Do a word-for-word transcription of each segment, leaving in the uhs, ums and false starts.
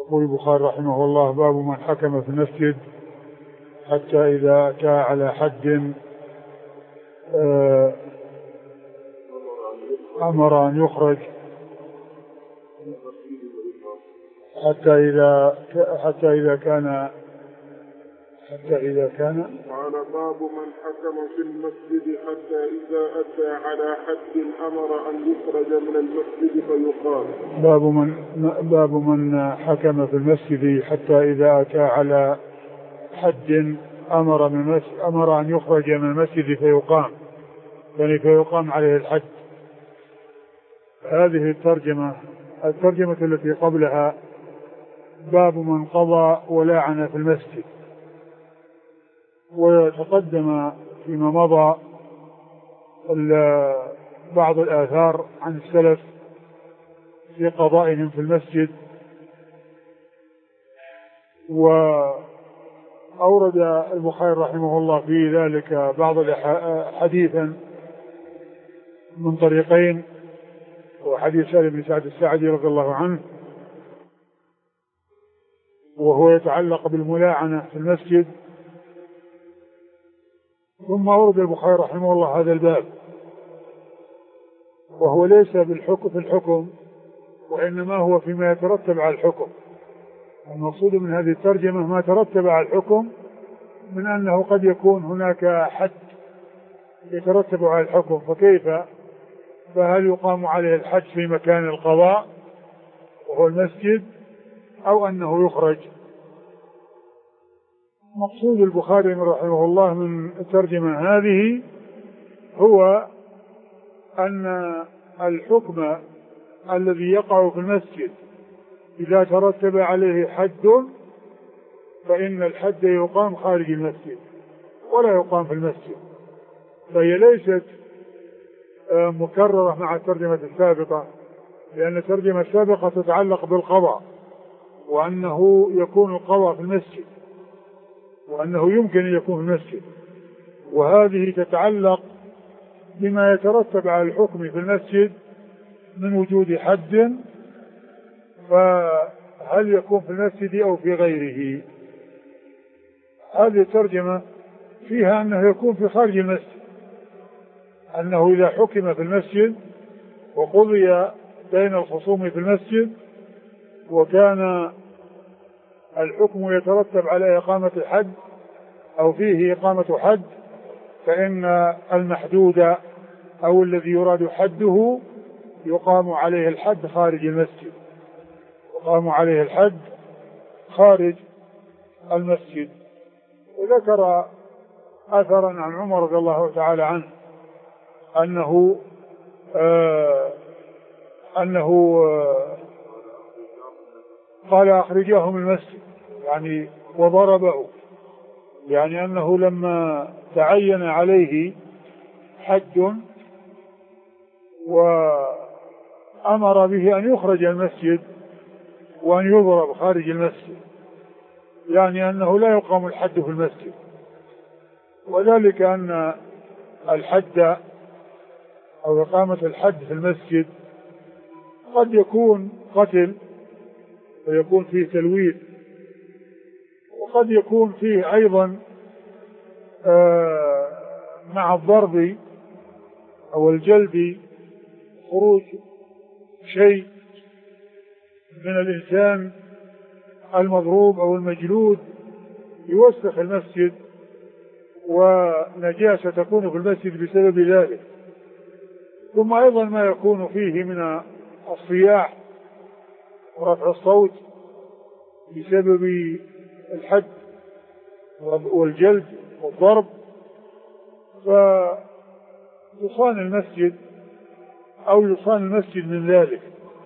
يقول البخاري رحمه الله: باب من حكم في المسجد حتى إذا أتى على حد أمر أن يخرج حتى إذا حتى إذا كان حتى إذا كان قال: باب من حكم في المسجد حتى إذا أتى على حد أمر أن يخرج من المسجد فيقام. باب من باب من حكم في المسجد حتى إذا أتى على حد أمر من أمر أن يخرج من المسجد فيقام، يعني فيقام عليه الحد. هذه الترجمة الترجمة التي قبلها باب من قضى ولاعن في المسجد. وتقدم فيما مضى بعض الآثار عن السلف في قضائهم في المسجد، وأورد البخاري رحمه الله في ذلك بعض حديثا من طريقين، وحديث سالم بن سعد الساعدي رضي الله عنه، وهو يتعلق بالملاعنة في المسجد. ثم أورد البخاري رحمه الله هذا الباب، وهو ليس بالحكم في الحكم، وإنما هو فيما يترتب على الحكم. المقصود من هذه الترجمة ما ترتب على الحكم من أنه قد يكون هناك حد يترتب على الحكم، فكيف فهل يقام عليه الحد في مكان القضاء وهو المسجد، أو أنه يخرج. مقصود البخاري رحمه الله من الترجمة هذه هو أن الحكم الذي يقع في المسجد إذا ترتب عليه حد فإن الحد يقام خارج المسجد ولا يقام في المسجد. فهي ليست مكررة مع الترجمة السابقة، لأن الترجمة السابقة تتعلق بالقضاء، وأنه يكون القضاء في المسجد، وأنه يمكن أن يكون في المسجد. وهذه تتعلق بما يترتب على الحكم في المسجد من وجود حد، فهل يكون في المسجد أو في غيره. هذه الترجمة فيها أنه يكون في خارج المسجد، أنه إذا حكم في المسجد وقضي بين الخصوم في المسجد وكان الحكم يترتب على إقامة الحد أو فيه إقامة حد، فإن المحدود أو الذي يراد حده يقام عليه الحد خارج المسجد، يقام عليه الحد خارج المسجد. وذكر أثرا عن عمر رضي الله تعالى عنه أنه آه أنه آه قال: أخرجاه من المسجد، يعني وضربه، يعني أنه لما تعين عليه حد وأمر به أن يخرج المسجد وأن يضرب خارج المسجد، يعني أنه لا يقام الحد في المسجد. وذلك أن الحد أو إقامة الحد في المسجد قد يكون قتل ويكون فيه تلويث، وقد يكون فيه أيضا آه مع الضرب أو الجلب خروج شيء من الإنسان المضروب أو المجلود يوسخ المسجد، ونجاسة تكون في المسجد بسبب ذلك. ثم أيضا ما يكون فيه من الصياح ورفع الصوت بسبب الحد والجلد والضرب، فيصان المسجد أو يصان المسجد من ذلك.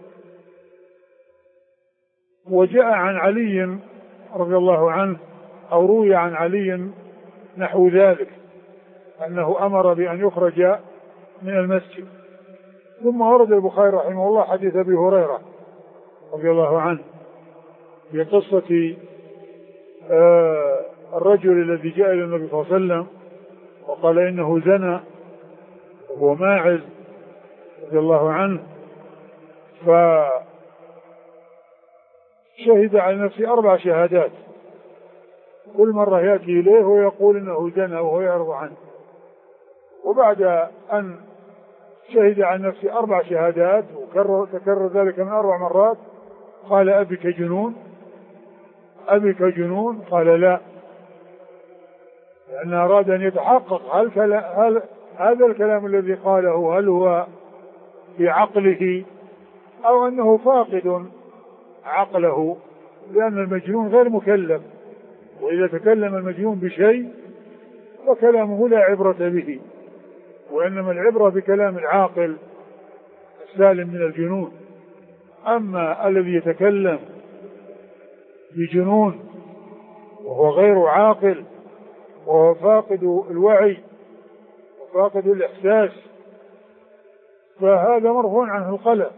وجاء عن علي رضي الله عنه أو روي عن علي نحو ذلك، أنه أمر بأن يخرج من المسجد. ثم ورد البخاري رحمه الله حديث أبي هريرة رضي الله عنه في قصة آه الرجل الذي جاء إلى النبي صلى الله عليه وسلم وقال إنه زنى، وهو ماعز رضي الله عنه، شهد على نفسه أربع شهادات، كل مرة يأتي إليه ويقول إنه زنى وهو يعرض عنه، وبعد أن شهد على نفسه أربع شهادات وكرر تكرر ذلك من أربع مرات قال أبك جنون أبك جنون قال لا، لأن أراد أن يتحقق هل, هل هذا الكلام الذي قاله هل هو في عقله أو أنه فاقد عقله، لأن المجنون غير مكلف، وإذا تكلم المجنون بشيء فكلامه لا عبرة به، وإنما العبرة بكلام العاقل السالم من الجنون. أما الذي يتكلم بجنون وهو غير عاقل وهو فاقد الوعي وفاقد الإحساس فهذا مرفوع عنه القلم،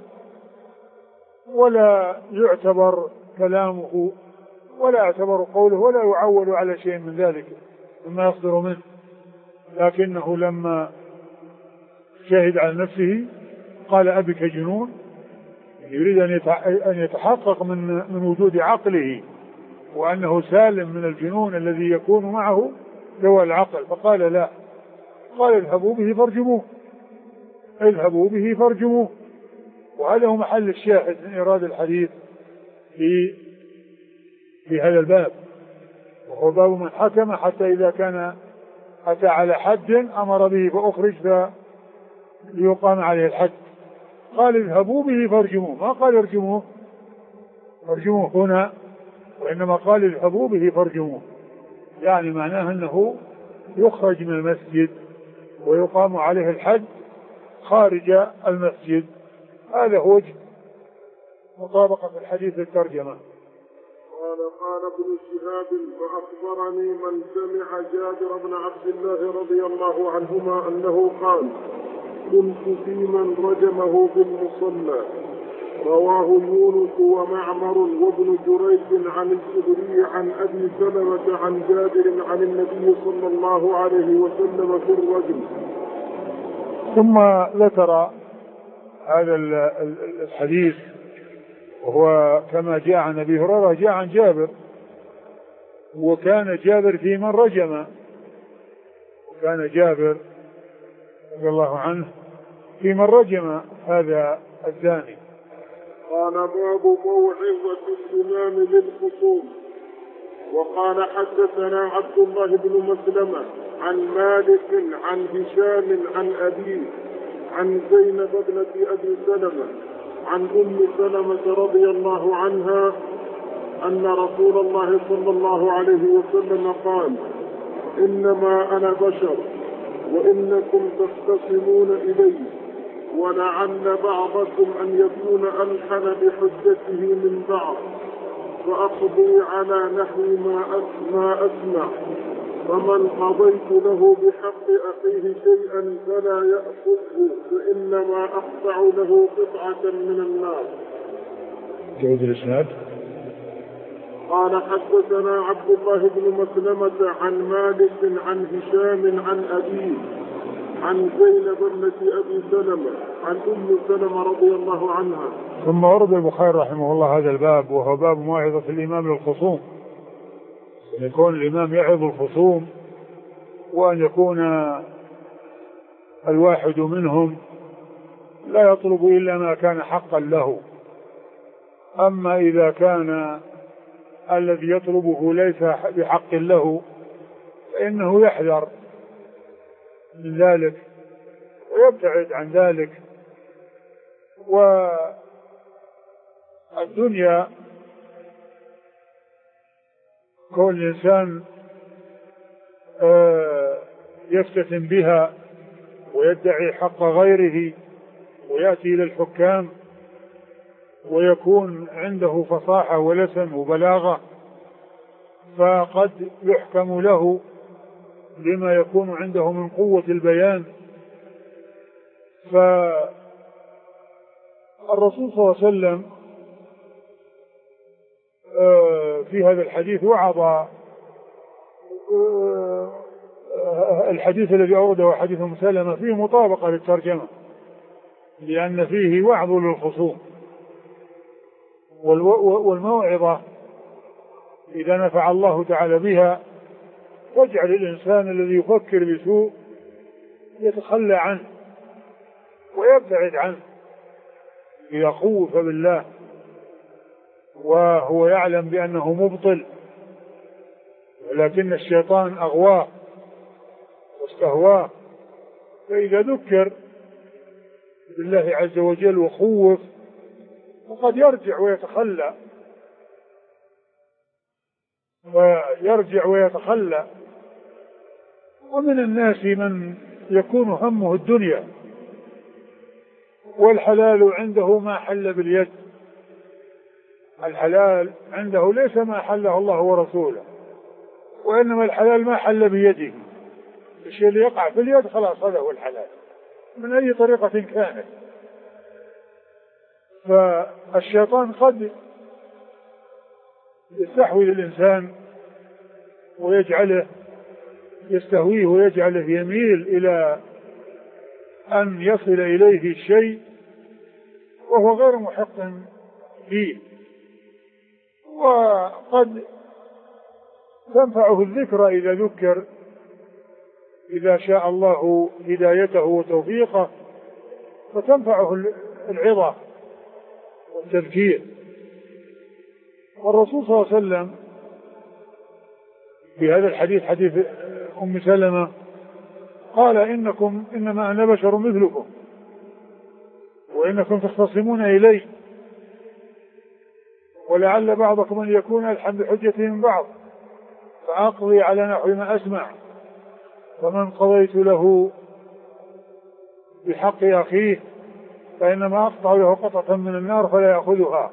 ولا يعتبر كلامه ولا يعتبر قوله ولا يعول على شيء من ذلك مما يصدر منه. لكنه لما شهد على نفسه قال أبك جنون، يريد أن يتحقق من من وجود عقله وأنه سالم من الجنون الذي يكون معه ذوى العقل، فقال لا، قال اذهبوا به فارجموه اذهبوا به فارجموه. وهذا هو محل الشاهد من إيراد الحديث في في هذا الباب، وهو باب من حكم حتى إذا كان أتى على حد أمر به فأخرج ليقام عليه الحد. قال اذهبوا به فارجموه، ما قال ارجموه ارجموه هنا، وإنما قال اذهبوا به فارجموه، يعني معناه أنه يخرج من المسجد ويقام عليه الحد خارج المسجد. هذا هو وجه مطابقة الحديث للترجمة. قال قال ابن شهاب فأخبرني من سمع جابر بن عبد الله رضي الله عنهما أنه قال كنت في من رجمه بالمصلى. رواه يونس ومعمر وابن جريج عن الزهري عن أبي سلمة عن جابر عن النبي صلى الله عليه وسلم في الرجم. ثم ذكر هذا الحديث وهو كما جاء عن أبي هريرة جاء عن جابر، وكان جابر في من رجم، وكان جابر رضي الله عنه في من رجم هذا الزاني. قال باب موعظة الإمام للخصوم. وقال حدثنا عبد الله بن مسلمة عن مالك عن هشام عن أبيه عن زينب ابنة أبي سلمة عن أم سلمة رضي الله عنها أن رسول الله صلى الله عليه وسلم قال إنما أنا بشر وإنكم تختصمون إلي، ولعل بعضكم أن يكون ألحن بحجته من بعض، فأقضي على نحو ما أسمع، فمن قضيت له بحق أخيه شيئا فلا يأخذه فإنما أقطع له قطعة من النار. جوز الإسناد. قال حدثنا عبد الله بن مسلمة عن مالك عن هشام عن أبيه عن زينب ابنة أبي سلمة عن أم سلمة رضي الله عنها. ثم ورد البخاري رحمه الله هذا الباب، وهو باب موعظة الإمام للخصوم، أن يكون الإمام يعظ الخصوم، وأن يكون الواحد منهم لا يطلب إلا ما كان حقا له. أما إذا كان الذي يطلبه ليس بحق له فإنه يحذر من ذلك ويبتعد عن ذلك. والدنيا كون الإنسان يفتتن بها ويدعي حق غيره ويأتي إلى الحكام ويكون عنده فصاحة ولسن وبلاغة، فقد يحكم له لما يكون عنده من قوة البيان. فالرسول صلى الله عليه وسلم في هذا الحديث وعظ، الحديث الذي أورده حديث أم سلمة فيه مطابقة للترجمة، لأن فيه وعظ للخصوم والموعظة إذا نفع الله تعالى بها تجعل الإنسان الذي يفكر بسوء يتخلى عنه ويبتعد عنه إذا خوف بالله وهو يعلم بأنه مبطل، ولكن الشيطان أغواه واستهواه، فإذا ذكر بالله عز وجل وخوف فقد يرجع ويتخلى ويرجع ويتخلى. ومن الناس من يكون همه الدنيا والحلال عنده ما حل باليد، الحلال عنده ليس ما حله الله ورسوله، وإنما الحلال ما حل بيده، الشيء اللي يقع في اليد خلاص هذا هو الحلال من أي طريقة كانت. فالشيطان قد يستحوذ الإنسان ويجعله يستهويه ويجعله يميل إلى أن يصل إليه الشيء وهو غير محق فيه، وقد تنفعه الذكرى إذا ذكر، إذا شاء الله هدايته وتوفيقه فتنفعه العظة والتذكير. والرسول صلى الله عليه وسلم في هذا الحديث، حديث أم سلمة، قال إنكم إنما أنا بشر مثلكم وإنكم تختصمون إلي ولعل بعضكم أن يكون ألحن بحجة من بعض فأقضي على نحو ما أسمع، فمن قضيت له بحق أخيه فإنما أقطع له قطعة من النار فلا يأخذها.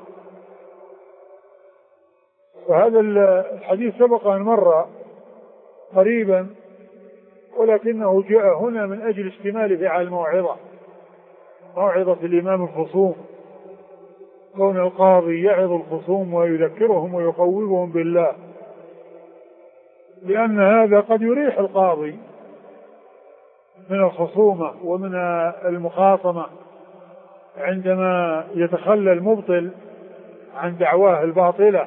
وهذا الحديث سبق أن مر قريبا، ولكنه جاء هنا من أجل اشتماله على الموعظة، موعظة الإمام الخصوم، كون القاضي يعظ الخصوم ويذكرهم ويقوبهم بالله، لأن هذا قد يريح القاضي من الخصومة ومن المخاصمة عندما يتخلى المبطل عن دعواه الباطلة،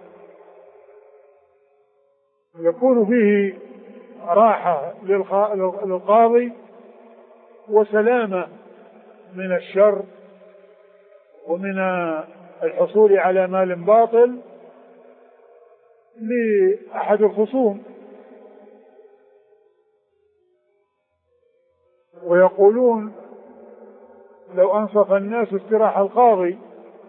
يكون فيه راحة للقاضي وسلامة من الشر ومن الحصول على مال باطل لأحد الخصوم. ويقولون لو أنصف الناس استراح القاضي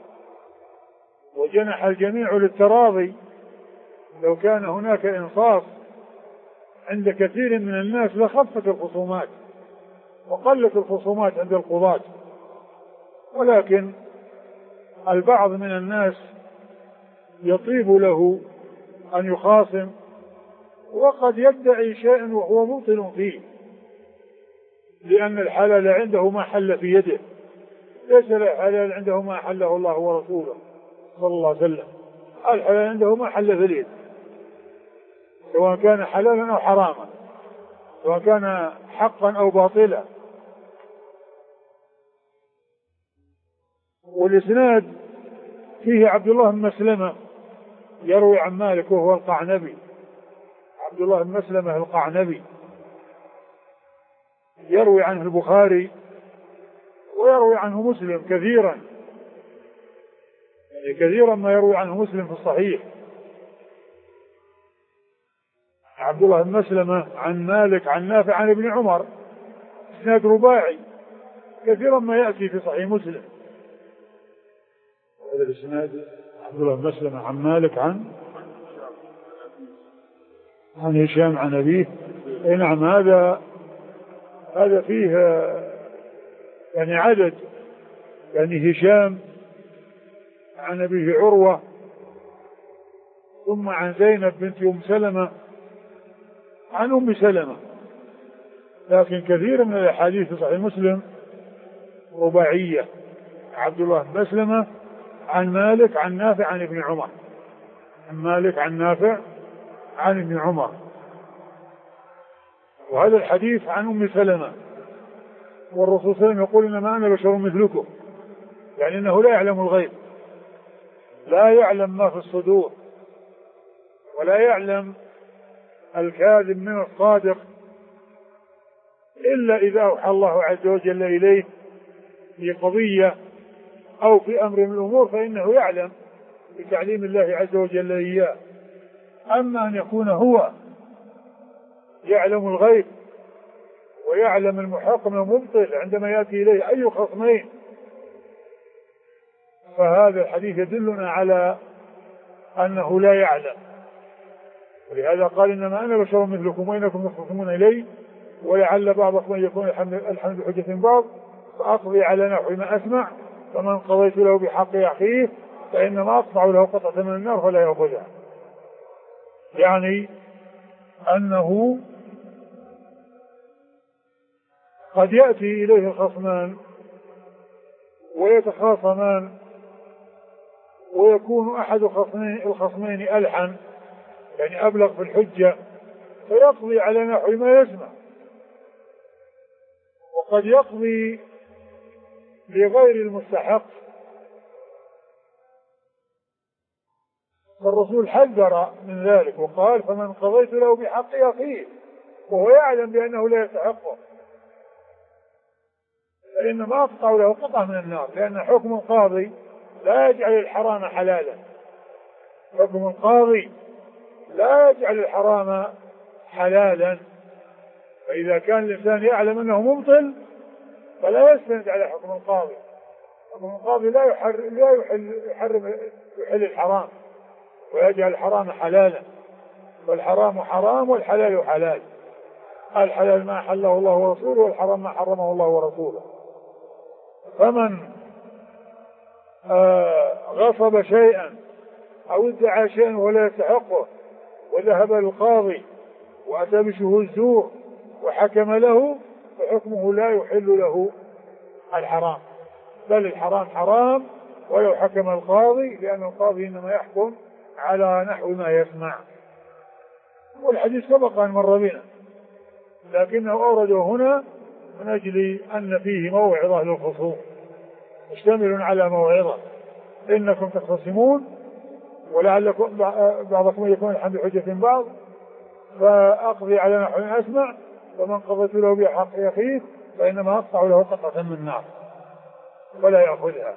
وجنح الجميع للتراضي، لو كان هناك إنصاف عند كثير من الناس لخفت الخصومات وقلت الخصومات عند القضاة. ولكن البعض من الناس يطيب له أن يخاصم وقد يدعي شيئا وهو مبطل فيه، لأن الحلال عنده ما حل في يده، ليس الحلال عنده ما حله الله ورسوله صلى الله عليه وسلم، الحلال عنده ما حل في اليد، سواء كان حلالا أو حراما، سواء كان حقا أو باطلا. والإسناد فيه عبد الله بن مسلمة يروي عن مالك وهو القعنبي، عبد الله بن مسلمة القعنبي يروي عنه البخاري ويروي عنه مسلم كثيرا، يعني كثيرا ما يروي عنه مسلم في الصحيح. عبد الله بن مسلمة عن مالك عن نافع عن ابن عمر، إسناد رباعي كثيرا ما يأتي في صحيح مسلم. هذا الإسناد عبد الله بن مسلمة عن مالك عن عن هشام عن أبيه. أي نعم، هذا هذا فيه يعني عدد، يعني هشام عن أبيه عروة، ثم عن زينب بنت أم سلمة عن أم سلمة. لكن كثير من الأحاديث في صحيح مسلم رباعية، عبد الله بن مسلمة عن مالك عن نافع عن ابن عمر، عن مالك عن نافع عن ابن عمر. وهذا الحديث عن أم سلمة، والرسول صلى الله عليه وسلم يقول إنما أنا بشر مثلكم، يعني أنه لا يعلم الغيب، لا يعلم ما في الصدور، ولا يعلم الكاذب من الصادق إلا إذا أوحى الله عز وجل إليه في قضية أو في أمر من الأمور فإنه يعلم بتعليم الله عز وجل إياه. أما أن يكون هو يعلم الغيب ويعلم المحق من المبطل عندما يأتي إليه أي خصمين، فهذا الحديث يدلنا على أنه لا يعلم. ولهذا قال إنما أنا بشر مثلكم وإنكم تختصمون إلي ولعل بعضكم أن يكون الحمد بحجة بعض فأقضي على نحو ما أسمع فمن قضيت له بحق أخيه فإنما أقطع له قطعة من النار فلا يأخذها. يعني أنه قد يأتي إليه الخصمان ويتخاصمان ويكون أحد الخصمين ألحن يعني أبلغ في الحجة فيقضي على نحو ما يسمع، وقد يقضي لغير المستحق. فالرسول حذر من ذلك وقال فمن قضيت له بحق أخيه وهو يعلم بأنه لا يستحقه فإنما أقطع له قطعة من النار، لأن حكم القاضي لا يجعل الحرام حلالا. حكم القاضي لا يجعل الحرام حلالا، فإذا كان الإنسان يعلم أنه مبطل فلا يستند على حكم القاضي. حكم القاضي لا يحرم لا يحل يحرم يحل الحرام ويجعل الحرام حلالا، والحرام حرام والحلال حلال. الحلال ما حله الله ورسوله والحرام ما حرمه الله ورسوله. فمن آه غصب شيئا أو ادعى شيئا ولا يستحقه وذهب للقاضي وأتى بشهود زور وحكم له فحكمه لا يحل له الحرام، بل الحرام حرام ولو حكم القاضي، لأن القاضي إنما يحكم على نحو ما يسمع. والحديث سبق أن مر بنا لكنه أورده هنا من أجل أن فيه موعظة للخصوم مشتمل على موعظة إنكم تختصمون ولعلكم بعضكم يكون الحمد حجة بعض فأقضي على نحو أسمع فمن قضيت له بحق أخيه فإنما أقطع له قطعة من النار ولا يأخذها.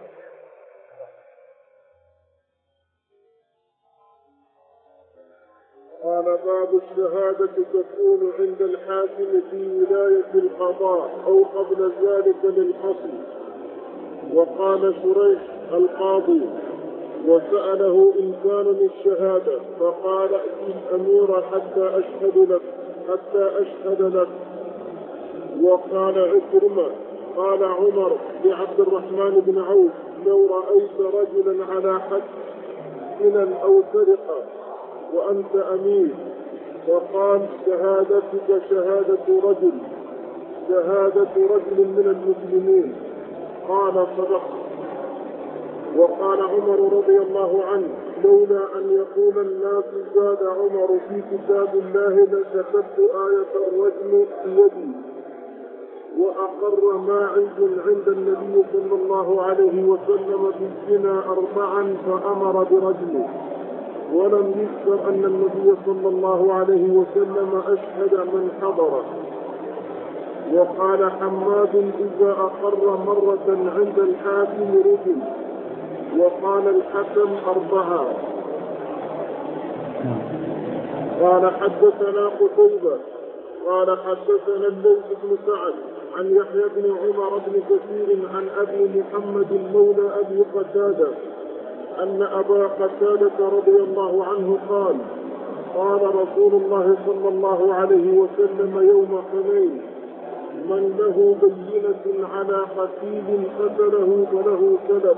قال باب الشهادة تكون عند الحاكم في ولاية القضاء أو قبل ذلك للفصل. وقال شريح القاضي وسأله إنسان الشهادة فقال ائت الأمير حتى أشهد لك حتى أشهد لك. وقال عكرمة قال عمر لعبد الرحمن بن عوف لو رأيت رجلا على حد زنا أو سرقة وأنت أمير فقال شهادتك شهادة رجل شهادة رجل من المسلمين قال صدقت. وقال عمر رضي الله عنه لولا أن يقول الناس زاد عمر في كتاب الله لكتبت آية الرجم بيدي. وأقر ماعز عند النبي صلى الله عليه وسلم بالزنا أربعا فأمر برجمه، ولم يذكر أن النبي صلى الله عليه وسلم أشهد من حضره. وقال حماد إذا أقر مرة عند الحاكم رجل. وقال الحكم أربعة. قال حدثنا قتيبة قال حدثنا الليث بن سعد عن يحيى بن عمر بن كثير عن أبي محمد مولى أبي قتادة أن أبا قتادة رضي الله عنه قال قال رسول الله صلى الله عليه وسلم يوم حنين من له بينة على قتيل قتله فله سلب.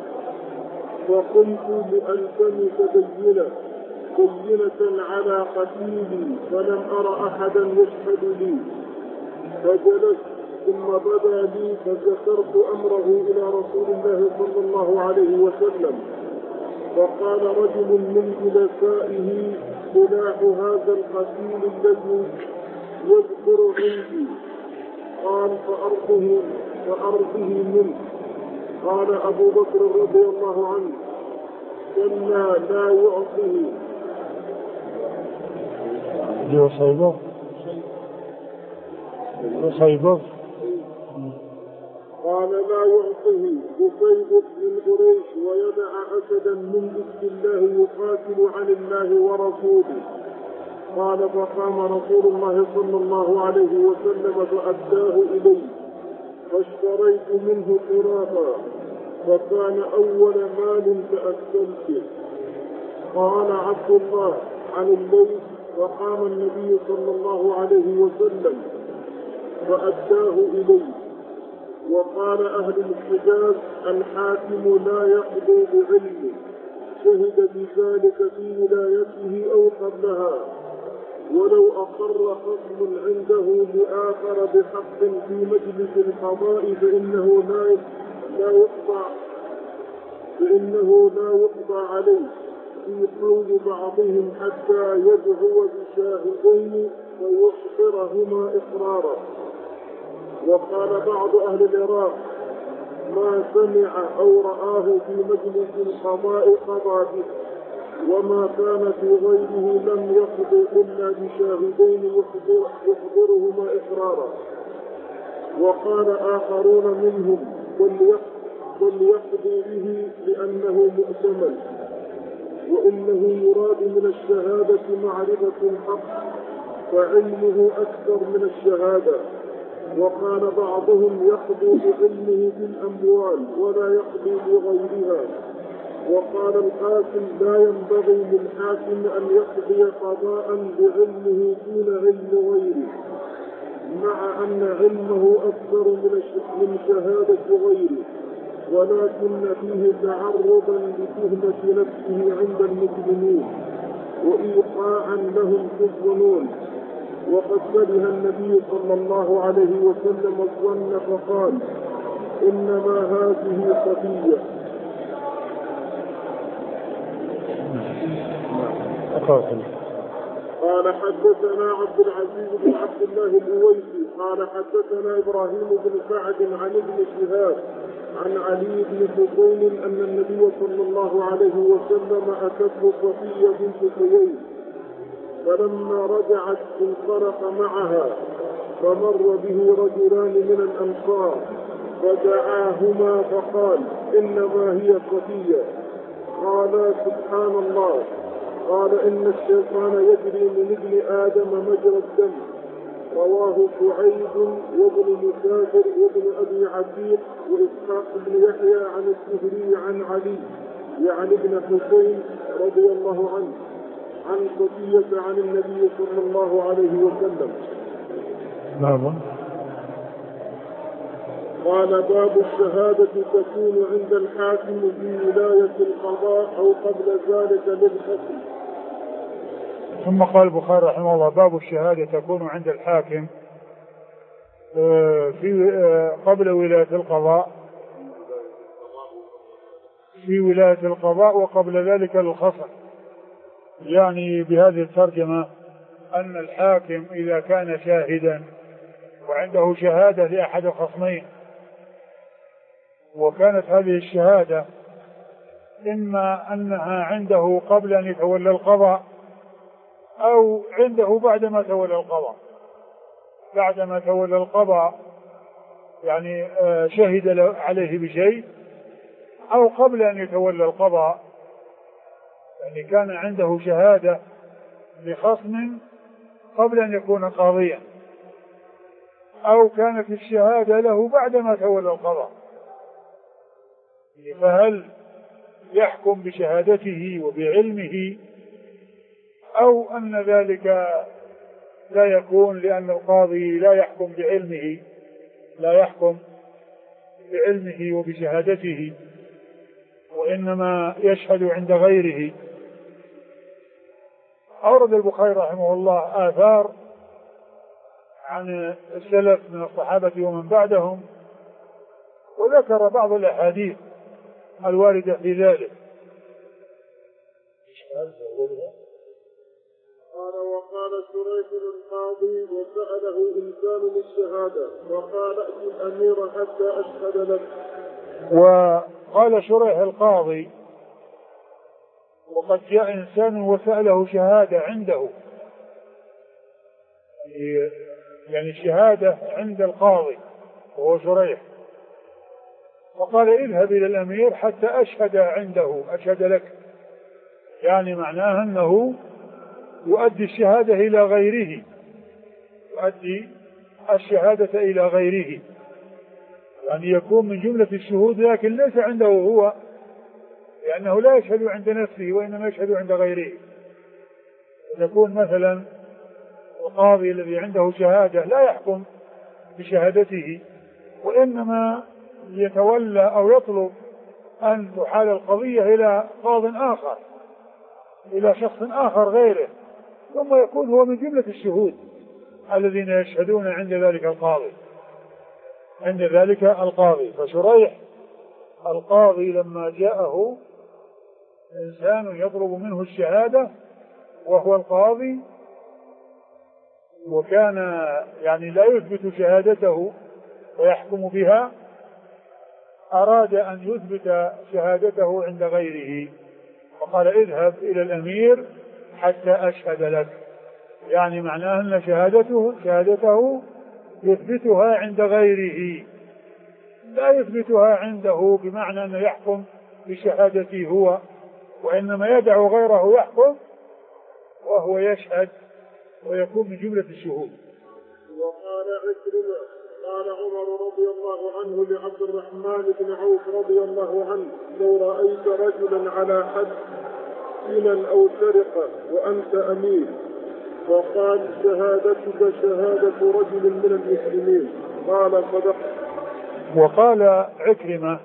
فقمت لألتمس بينة بينة على قتيلي فلم أر أحدا يشهد لي فجلست ثم بدا لي فذكرت أمره إلى رسول الله صلى الله عليه وسلم فقال رجل من جلسائه سلاح هذا القتيل الذي يذكر عندي قال فأرضه فأرضه منه. قال أبو بكر رضي الله عنه ثنى لا يعطه. جو صيبر صيبر قال لا يعطه بصيبر من قريش ويدع أسدا من بسم الله يقاتل عن الله ورسوله. قال فقام رسول الله صلى الله عليه وسلم فأداه إلي فاشتريت منه قراطا فكان أول مال تأكلته. قال عبد الله عن الليث فقام النبي صلى الله عليه وسلم فأداه إلي. وقال أهل الحجاز الحاكم لا يقضي بعلمه شهد بذلك في ولايته أو قبلها ولو أقر خصم عنده لآخر بحق في مجلس القضاء فإنه لا لا يقضى فإنه لا يقضى عليه في قول بعضهم حتى يدعو بشاهدين ويخبرهما إقرارا. وقال بعض أهل العراق ما سمع أو رآه في مجلس القضاء قضى به وما كان في غيره لم يقضي إلا بشاهدين يخبر يخبرهما إقرارا. وقال آخرون منهم قل يقضي به لأنه مؤتمن وإنه يراد من الشهادة معرفة الحق فعلمه أكثر من الشهادة. وقال بعضهم يقضي بعلمه في الأموال ولا يقضي بغيرها. وقال الحاكم لا ينبغي للحاكم أن يقضي قضاء بعلمه دون علم غيره مع أن علمه أكثر من شهادة غيره ولكن فيه تعرضا لتهمة نفسه عند المسلمين وإيقاعا لهم في الظنون. وقد كره النبي صلى الله عليه وسلم الظن فقال إنما هذه صفية. قال حدثنا عبد العزيز بن عبد الله الأويسي قال حدثنا إبراهيم بن سعد عن ابن شهاب عن علي بن حسين أن النبي صلى الله عليه وسلم أتته صفية بنت حيي فلما رجعت انطلق معها فمر به رجلان من الأنصار فدعاهما فقال إنما هي صفية. قال سبحان الله. قال إن الشيطان يجري من ابن آدم مجرى الدم. رواه شعيب وابن مسافر وابن أبي عتيق وإسحاق بن يحيى عن الزهري عن علي يعني ابن حسين رضي الله عنه عن صفية عن النبي صلى الله عليه وسلم. نعم. قال باب الشهادة تكون عند الحاكم في ولاية القضاء أو قبل ذلك للحكم. ثم قال البخاري رحمه الله باب الشهادة تكون عند الحاكم في قبل ولاية القضاء في ولاية القضاء وقبل ذلك للخصم. يعني بهذه الترجمة أن الحاكم إذا كان شاهدا وعنده شهادة لأحد الخصمين وكانت هذه الشهادة إما أنها عنده قبل أن يتولى القضاء أو عنده بعدما تولى القضاء بعدما تولى القضاء يعني شهد عليه بشيء أو قبل أن يتولى القضاء يعني كان عنده شهادة لخصم قبل أن يكون قاضيا أو كانت الشهادة له بعدما تولى القضاء. فهل يحكم بشهادته وبعلمه أو أن ذلك لا يكون لأن القاضي لا يحكم بعلمه لا يحكم بعلمه وبشهادته وإنما يشهد عند غيره. أورد البخاري رحمه الله آثار عن السلف من الصحابة ومن بعدهم وذكر بعض الأحاديث الواردة في ذلك. قال وقال شريح القاضي وسأله إنسان للشهادة وقال ائت الأمير حتى أشهد لك. وقال شريح القاضي وقد جاء إنسان وسأله شهادة عنده، يعني شهادة عند القاضي وهو شريح، وقال اذهب إلى الأمير حتى أشهد عنده، أشهد لك، يعني معناه أنه يؤدي الشهادة إلى غيره، يؤدي الشهادة إلى غيره، يعني يكون من جملة الشهود لكن ليس عنده هو، لأنه لا يشهد عند نفسه وإنما يشهد عند غيره. يكون مثلا القاضي الذي عنده شهادة لا يحكم بشهادته، وإنما يتولى أو يطلب أن تحال القضية إلى قاض آخر، إلى شخص آخر غيره، ثم يكون هو من جملة الشهود الذين يشهدون عند ذلك القاضي، عند ذلك القاضي. فشريح القاضي لما جاءه إنسان يطلب منه الشهادة وهو القاضي، وكان يعني لا يثبت شهادته ويحكم بها، أراد أن يثبت شهادته عند غيره، وقال اذهب إلى الأمير حتى أشهد لك، يعني معناه أن شهادته شهادته يثبتها عند غيره، لا يثبتها عنده بمعنى أنه يحكم بشهادته هو، وإنما يدع غيره يحكم وهو يشهد ويكون من جملة الشهود. وقال عكرمة قال عمر رضي الله عنه لعبد الرحمن بن عوف رضي الله عنه لو رأيت رجلا على حد زنا أو سرقة وأنت أمير، وقال شهادتك شهادة رجل من المسلمين، قال صدقت. وقال عكرمة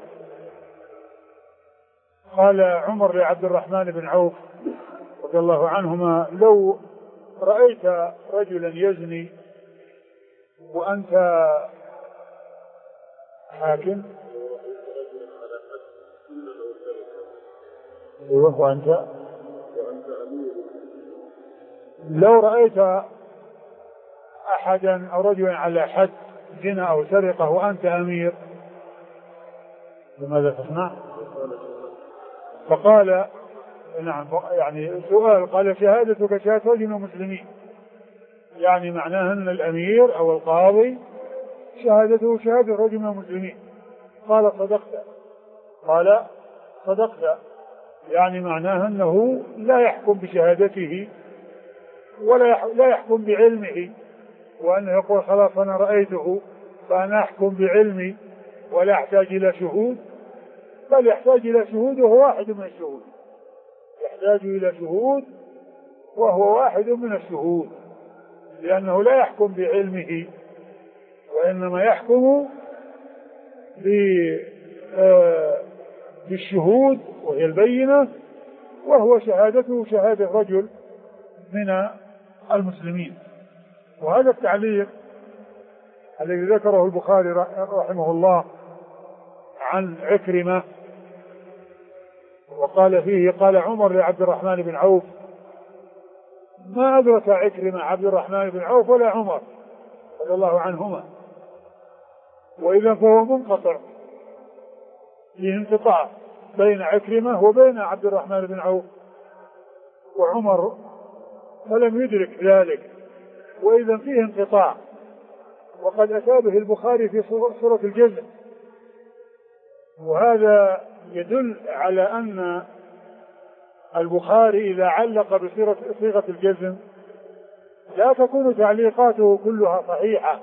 قال عمر لعبد الرحمن بن عوف رضي الله عنهما لو رأيت رجلا يزني وأنت حاكم، وأنت لو رأيت أحدا أو رجلا على حد زنا أو سرقة وأنت أمير بماذا تصنع؟ فقال نعم، يعني سؤال، قال شهادتك شهادة رجل من المسلمين، يعني معناه أن الأمير أو القاضي شهادته شهادة رجل من المسلمين. قال صدقت، قال صدقت، يعني معناه أنه لا يحكم بشهادته ولا لا يحكم بعلمه، وأنه يقول خلاص أنا رأيته فأنا أحكم بعلمي ولا أحتاج إلى شهود، بل يحتاج إلى شهود وهو واحد من الشهود، يحتاج إلى شهود وهو واحد من الشهود، لأنه لا يحكم بعلمه وإنما يحكم بالشهود وهي البينة، وهو شهادته شهادة رجل من المسلمين. وهذا التعليق الذي ذكره البخاري رحمه الله عن عكرمة وقال فيه، قال عمر لعبد الرحمن بن عوف، ما أدرك عكرمة عبد الرحمن بن عوف ولا عمر رضي الله عنهما، وإذا فهو منقطع، فيه انقطاع بين عكرمة وبين عبد الرحمن بن عوف وعمر، فلم يدرك ذلك، وإذا فيه انقطاع. وقد أتى به البخاري في سورة الجزم، وهذا يدل على أن البخاري إذا علق بصيغة الجزم لا تكون تعليقاته كلها صحيحة،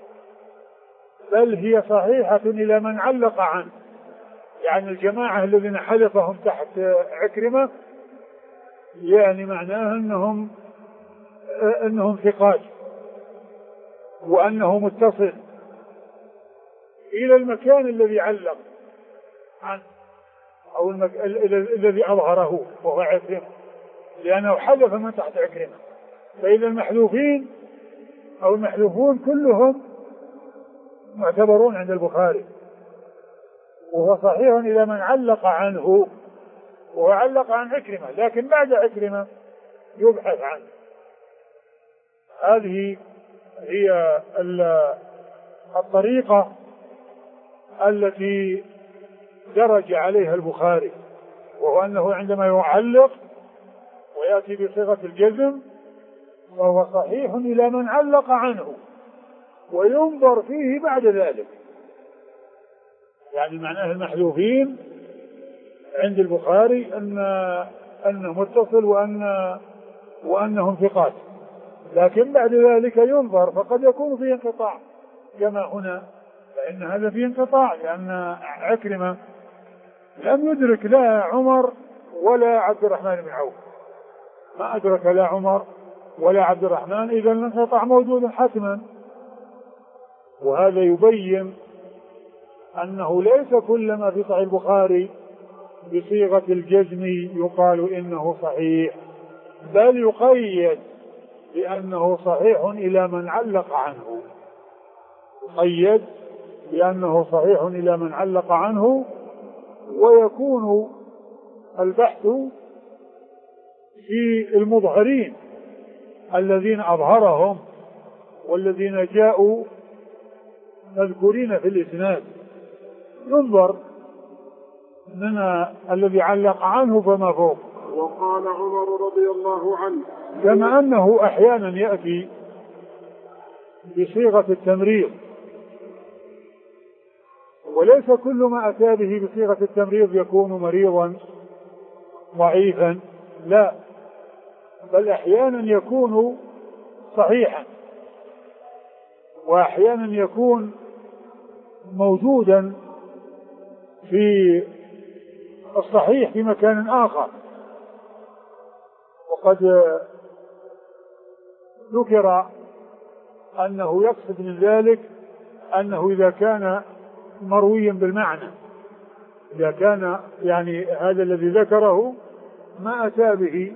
بل هي صحيحة إلى من علق عنه، يعني الجماعة الذين حلفهم تحت عكرمة يعني معناه أنهم أنهم ثقات وأنه متصل إلى المكان الذي علق عنه أو المك... الذي أظهره وهو عكرمة، لأنه حلف من تحت عكرمة، فإذا المحلوفين أو المحلوفون كلهم معتبرون عند البخاري، وهو صحيح إلى من علق عنه، وهو علق عن عكرمة، لكن بعد عكرمة يبحث عنه. هذه هي الطريقة التي درج عليها البخاري، وهو أنه عندما يعلق ويأتي بصيغة الجزم فهو صحيح إلى من علق عنه وينظر فيه بعد ذلك. يعني معناه المحذوفين عند البخاري أن أنه متصل وأن وأنهم ثقات، لكن بعد ذلك ينظر فقد يكون فيه انقطاع كما هنا، فإن هذا فيه انقطاع لأن عكرمة لم يدرك لا عمر ولا عبد الرحمن بن عوف، ما أدرك لا عمر ولا عبد الرحمن، إذا الانقطاع موجود حتما. وهذا يبين أنه ليس كل ما في صحيح البخاري بصيغة الجزم يقال إنه صحيح، بل يقيد بأنه صحيح إلى من علق عنه، يقيد بأنه صحيح إلى من علق عنه. ويكون البحث في المظهرين الذين أظهرهم والذين جاءوا مذكورين في الإسناد، ينظر من الذي علق عنه فما فوق. وقال عمر رضي الله عنه كما أنه أحيانا يأتي بصيغة التمريض، وليس كل ما أتى به بصيغة التمريض يكون مريضا ضعيفا، لا، بل أحيانا يكون صحيحا، وأحيانا يكون موجودا في الصحيح في مكان آخر. وقد ذكر أنه يقصد من ذلك أنه إذا كان مرويا بالمعنى، إذا كان يعني هذا الذي ذكره ما أتى به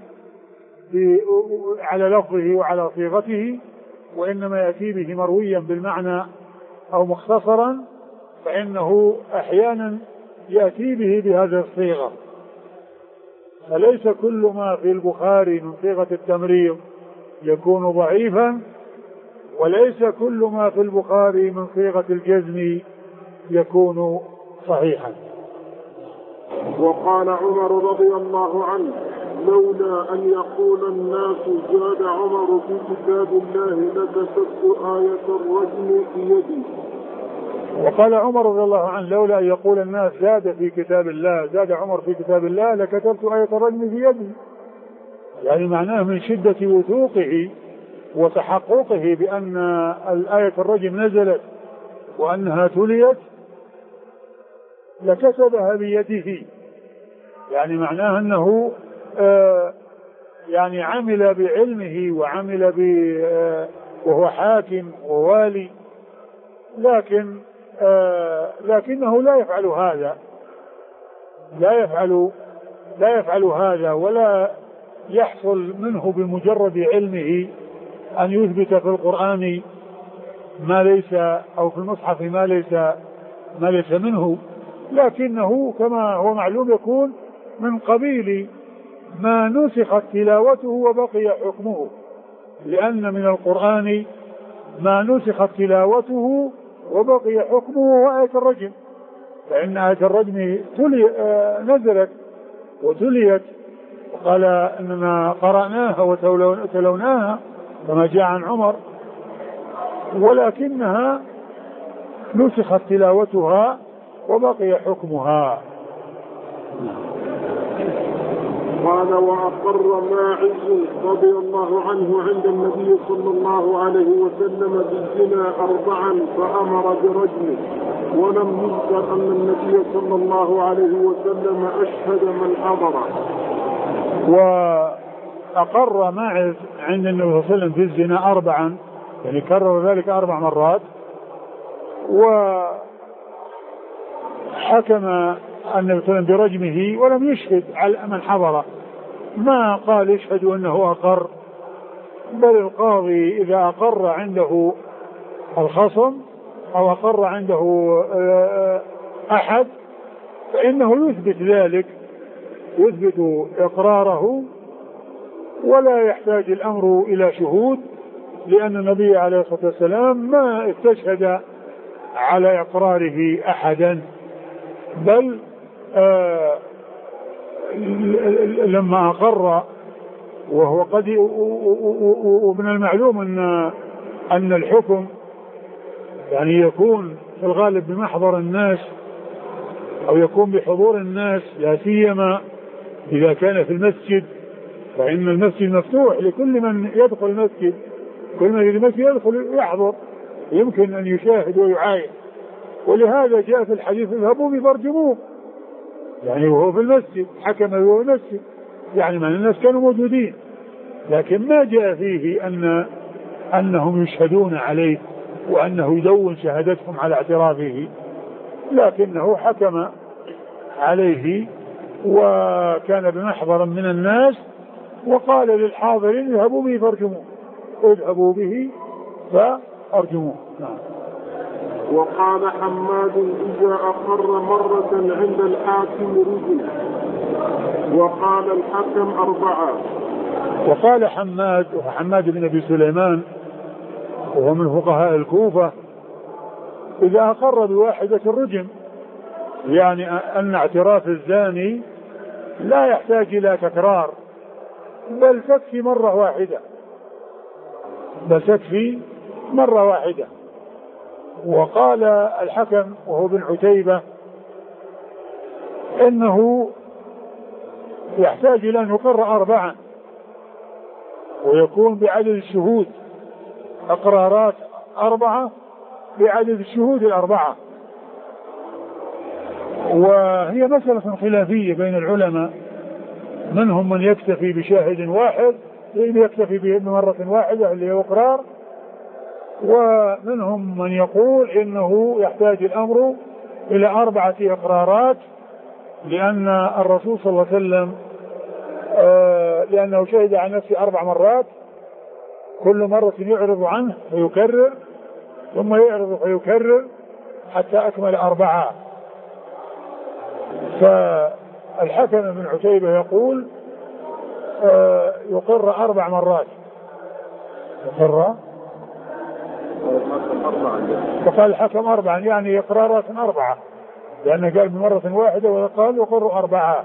على لفظه وعلى صيغته، وإنما يأتي به مرويا بالمعنى أو مختصرا، فإنه أحيانا يأتي به بهذه الصيغة. فليس كل ما في البخاري من صيغة التمريض يكون ضعيفا، وليس كل ما في البخاري من صيغة الجزم يكون صحيحا. وقال عمر رضي الله عنه لولا أن يقول الناس زاد عمر في كتاب الله لكتبت آية الرجم في يدي. وقال عمر رضي الله عنه لولا أن يقول الناس زاد في كتاب الله، زاد عمر في كتاب الله، لكتبت آية الرجم في يدي. يعني معناه من شدة وثوقه وتحققه بأن الآية الرجم نزلت وأنها تليت لكتبها بيده. يعني معناه أنه آه يعني عمل بعلمه وعمل ب آه وهو حاكم ووالي، لكن آه لكنه لا يفعل هذا، لا يفعل لا يفعل هذا ولا يحصل منه بمجرد علمه أن يثبت في القرآن ما ليس أو في المصحف ما ليس ما ليس منه، لكنه كما هو معلوم يكون من قبيل ما نسخت تلاوته وبقي حكمه، لأن من القرآن ما نسخت تلاوته وبقي حكمه وآية الرجم، فإن آية الرجم تلي آه نزلت وتليت، وقال إننا قرأناها وتلوناها كما جاء عن عمر، ولكنها نسخت تلاوتها وبقي حكمها. قال وأقر ماعز رضي الله عنه عند النبي صلى الله عليه وسلم بالزنا أربعا فأمر برجمه، ولم يذكر أن النبي صلى الله عليه وسلم أشهد من حضره. وأقر ماعز عند النبي صلى الله عليه وسلم في الزنا أربعا، يعني كرر ذلك أربع مرات، وحكم النبي صلى الله عليه وسلم برجمه ولم يشهد على من حضره، ما قال يشهد أنه أقر، بل القاضي إذا أقر عنده الخصم أو أقر عنده أحد فإنه يثبت ذلك، يثبت إقراره ولا يحتاج الأمر إلى شهود، لأن النبي عليه الصلاة والسلام ما استشهد على إقراره أحدا، بل آه لما أقر وهو قد ومن المعلوم أن أن الحكم يعني يكون في الغالب بمحضر الناس أو يكون بحضور الناس، لا سيما إذا كان في المسجد، فإن المسجد مفتوح لكل من يدخل المسجد، كل من يدخل المسجد يدخل يحضر، يمكن أن يشاهد ويعاين. ولهذا جاء في الحديث اذهبوا بفرجموه، يعني وهو في المسجد، حكم وهو في المسجد، يعني من الناس كانوا موجودين، لكن ما جاء فيه أن أنهم يشهدون عليه وأنه يدون شهادتهم على اعترافه، لكنه حكم عليه وكان بمحضر من الناس، وقال للحاضرين اذهبوا به فارجموه، اذهبوا به فارجموه. نعم. وقال حماد إذا أقر مرة عند الحاكم رجل، وقال الحكم أربعة. وقال حماد وحماد بن أبي سليمان وهو من فقهاء الكوفة إذا أقر بواحدة الرجم، يعني أن اعتراف الزاني لا يحتاج إلى تكرار، بل تكفي مرة واحدة، بل تكفي مرة واحدة. وقال الحكم وهو بن عتيبة إنه يحتاج إلى أن يقر أربعا، ويكون بعدد الشهود، أقرارات أربعة بعدد الشهود الأربعة. وهي مسألة خلافية بين العلماء، منهم من يكتفي بشاهد واحد، يكتفي بمرة واحدة اللي هو إقرار، ومنهم من يقول إنه يحتاج الأمر إلى أربعة إقرارات، لأن الرسول صلى الله عليه وسلم آه لأنه شهد عن نفسه أربع مرات، كل مرة يعرض عنه فيكرر، ثم يعرض فيكرر حتى أكمل أربعة. فالحكم بن عتيبة يقول آه يقر أربع مرات، يقر فقال الحكم أربعا، يعني إقرارات أربعة، لأنه قال بمرة واحدة وقال يقر أربعة.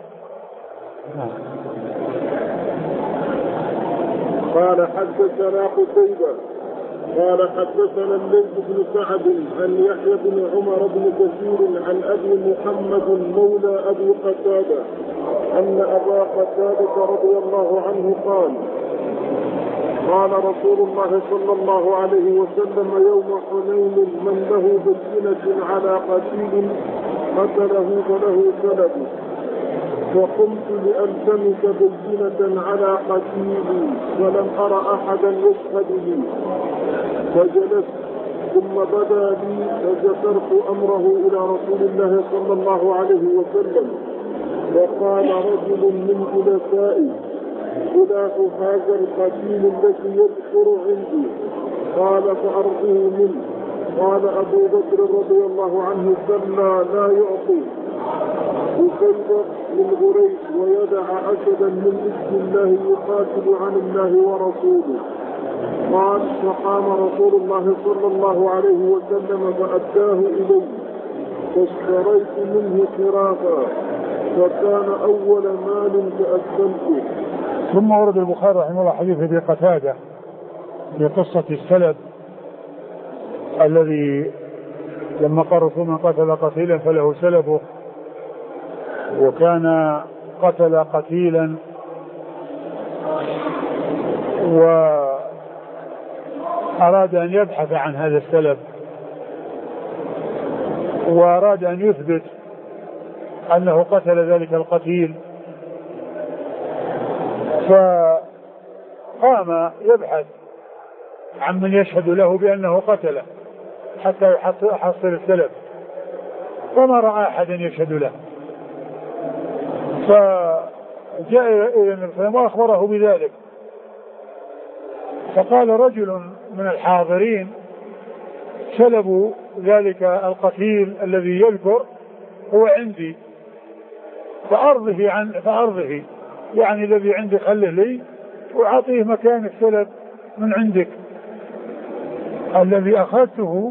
قال حدثنا قتيبة قال حدثنا الليث بن سعد عن يحيى بن عمر بن كثير عن أبي محمد مولى أبي قتادة أن أبا قتادة رضي الله عنه قال قال رسول الله صلى الله عليه وسلم يوم حنين من له بينة على قتيل قتله فله سلب، وقمت لألتمس بينة على قتيلي فلم أر أحدا يشهد لي، فجلست ثم بدا لي فذكرت أمره إلى رسول الله صلى الله عليه وسلم، وقال رجل من جلسائي خلاف هذا القتيل الذي يذكر عندي، قال فأرضه منه. قال أبو بكر رضي الله عنه صلى لا يعطي وكيف من غريب ويدع أسدا من اسم الله يقاتل عن الله ورسوله. قال فقام رسول الله صلى الله عليه وسلم فأداه إلي فاشتريت منه خرافا فكان أول مال تأكلته. ثم ورد البخاري رحمه الله حديث ابي قتادة في قصة السلب الذي لما قال ثم قتل قتيلا فله سلبه، وكان قتل قتيلا وأراد أن يبحث عن هذا السلب، وأراد أن يثبت أنه قتل ذلك القتيل، فقام يبحث عن من يشهد له بأنه قتله حتى يحصل السلب، فما رأى أحدا يشهد له، فجاء إلى النبي صلى الله عليه وسلم وأخبره بذلك، فقال رجل من الحاضرين سلبوا ذلك القتيل الذي يذكر هو عندي فأرضه عن فأرضه يعني الذي عندي خله لي وأعطيه مكان السلب من عندك، الذي أخذته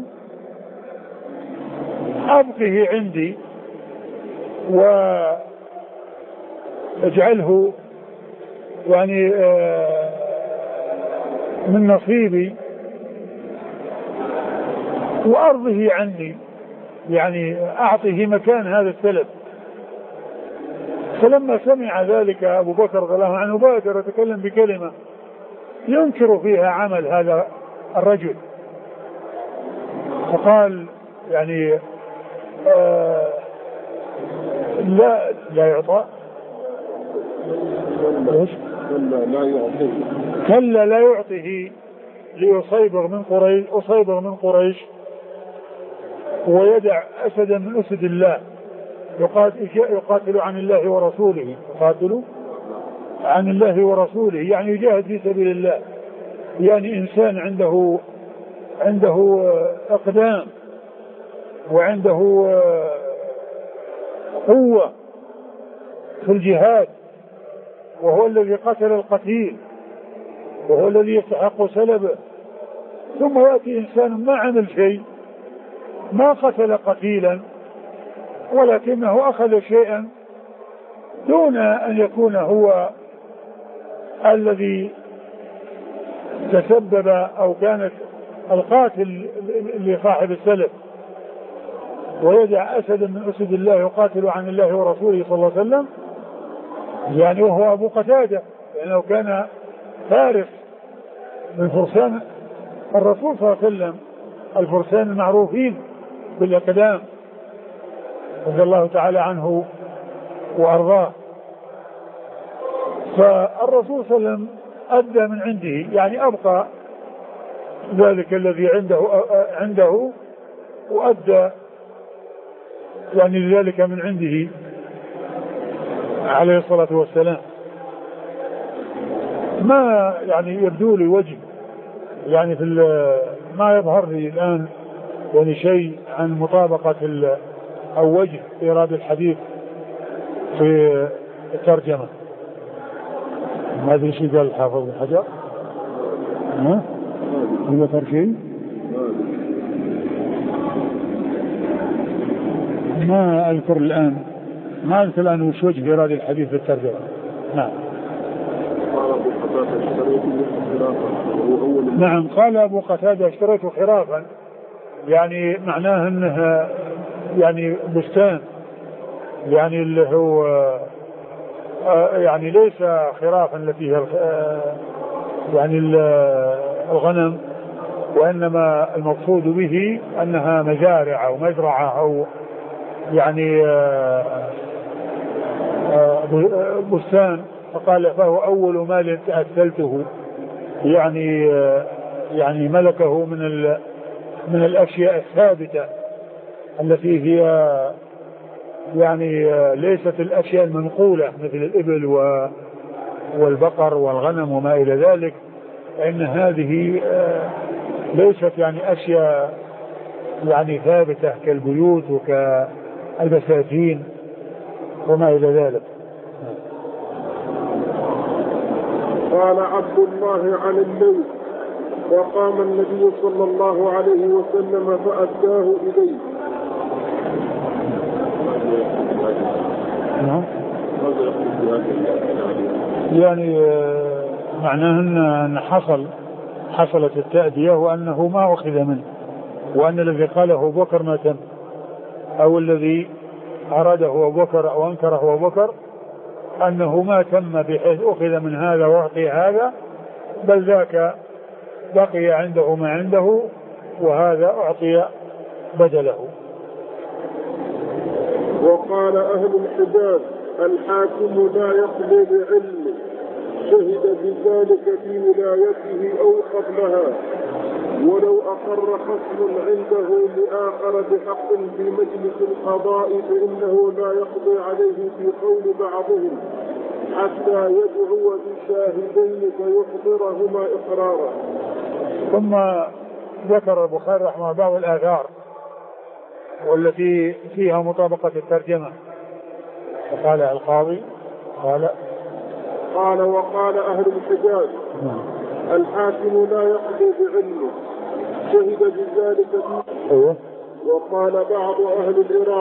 أبقه عندي واجعله يعني من نصيبي وأرضه عني، يعني أعطيه مكان هذا السلف. فلما سمع ذلك أبو بكر رضي الله عنه بادر يتكلم بكلمة ينكر فيها عمل هذا الرجل، فقال يعني آه لا لا يعطى كلا لا يعطيه كلا لا يعطيه ليصيبغ من قريش أصيبغ من قريش ويدع أسدا من أسد الله يقاتل عن الله ورسوله، يقاتل عن الله ورسوله يعني يجاهد في سبيل الله، يعني إنسان عنده عنده أقدام وعنده قوة في الجهاد، وهو الذي قتل القتيل وهو الذي يستحق سلبه، ثم يأتي إنسان ما عمل شيء، ما قتل قتيلا ولكنه أخذ شيئا دون أن يكون هو الذي تسبب أو كانت القاتل لصاحب السلف، ويدع أسدا من أسد الله يقاتل عن الله ورسوله صلى الله عليه وسلم، يعني وهو أبو قتادة لأنه كان فارس من فرسان الرسول صلى الله عليه وسلم، الفرسان المعروفين بالأقدام رضي الله تعالى عنه وأرضاه. فالرسول صلى الله عليه وسلم أدى من عنده، يعني أبقى ذلك الذي عنده عنده وأدى يعني ذلك من عنده عليه الصلاة والسلام. ما يعني يبدو لي وجه يعني في ما يظهر لي الآن يعني شيء عن مطابقة أو وجه إيراد الحديث في الترجمة. ما أدري شيء قال الحافظ بن حجر، ها؟ هو تركي؟ ما أذكر الآن ما أذكر الآن وش وجه إيراد الحديث في الترجمة. نعم. نعم قال أبو قتادة اشتريت خرافا، يعني معناه أنها يعني بستان، يعني اللي هو يعني ليس خرافا التي هي يعني الغنم، وإنما المقصود به أنها مزارع أو مزرعة أو يعني بستان. فقال فهو أول مال تأثلته، يعني يعني ملكه من من الأشياء الثابتة التي هي يعني ليست الأشياء المنقولة مثل الإبل والبقر والغنم وما إلى ذلك، فإن هذه ليست يعني أشياء يعني ثابتة كالبيوت وكالبساتين وما إلى ذلك. قال عبد الله عن الليل وقام النبي صلى الله عليه وسلم فأداه إليه. يعني معناه أن حصل حصلت التأدية وأنه ما أخذ منه، وأن الذي قاله أبو بكر ما تم، أو الذي أراده أبو بكر أو أنكره أبو بكر أنه ما تم بحيث أخذ من هذا وأعطي هذا، بل ذاك بقي عنده ما عنده وهذا أعطي بدله. وقال أهل الحجاز الحاكم لا يقضي بعلمه، شهد بذلك في ولايته أو قبلها، ولو أقر خصم عنده لآخر بحق في مجلس القضاء فإنه لا يقضي عليه في قول بعضهم حتى يدعو بشاهدين فيحضرهما إقرارا. ثم ذكر البخاري رحمه الله بعض الآثار والتي فيها مطابقة الترجمة، فقال القاضي قال قال وقال أهل الحجاز الحاكم لا يقضي بعلمه، شهد بذلك فيه. وقال بعض أهل العراق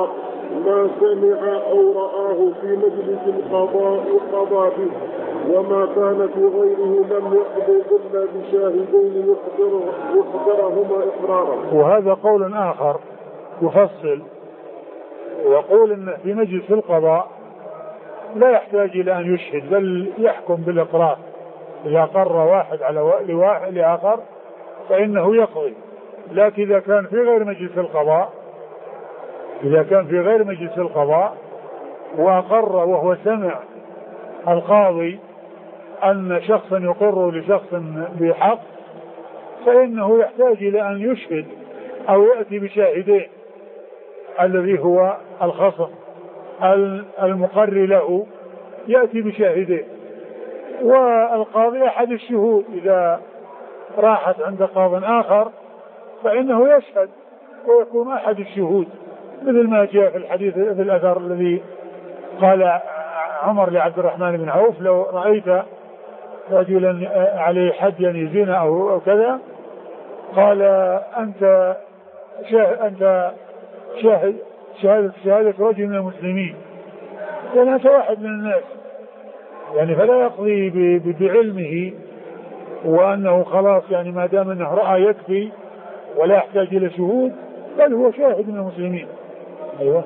ما سمع أو رآه في مجلس القضاء قضى به، وما كان في غيره لم يقضي إلا بشاهدين يحضر يحضرهما إقرارا. وهذا قول آخر يفصل ويقول إن في مجلس القضاء لا يحتاج إلى أن يشهد بل يحكم بالإقرار، إذا قر واحد على لواحد لآخر فإنه يقضي. لكن إذا كان في غير مجلس القضاء إذا كان في غير مجلس القضاء وأقر وهو سمع القاضي أن شخصا يقر لشخص بحق فإنه يحتاج إلى أن يشهد أو يأتي بشاهدين، الذي هو الخصم المقر له يأتي بشاهدين، والقاضي أحد الشهود إذا راحت عند قاض آخر فإنه يشهد ويكون أحد الشهود، مثل ما جاء في الحديث في الأثر الذي قال عمر لعبد الرحمن بن عوف: لو رأيت رجلا عليه حد يعني زنا أو كذا، قال أنت شاهد أنت شاهد شهادة شهادة رجل من المسلمين، يعني أنت واحد من الناس، يعني فلا يقضي بعلمه وأنه خلاص يعني ما دام أنه رأى يكفي ولا يحتاج إلى شهود، بل هو شاهد من المسلمين. أيوة.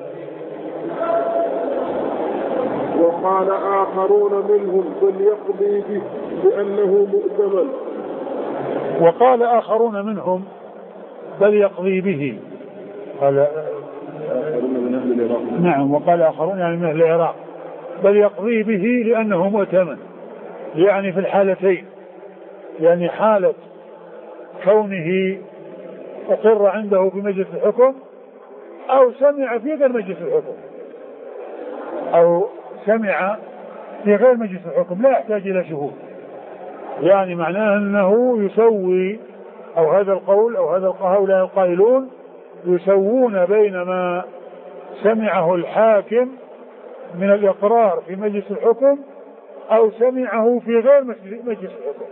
وقال آخرون منهم بل يقضي به لأنه مؤتمن. وقال آخرون منهم بل يقضي به، قال من أهل العراق. نعم، وقال آخرون يعني من أهل العراق بل يقضي به لأنه مؤتمن، يعني في الحالتين، يعني حالة كونه أقر عنده في مجلس الحكم أو سمع في غير مجلس الحكم أو سمع في غير مجلس الحكم لا يحتاج إلى شهود، يعني معناه أنه يسوي، أو هذا القول أو هذا هؤلاء القائلون يسوون بين ما سمعه الحاكم من الإقرار في مجلس الحكم أو سمعه في غير مجلس الحكم.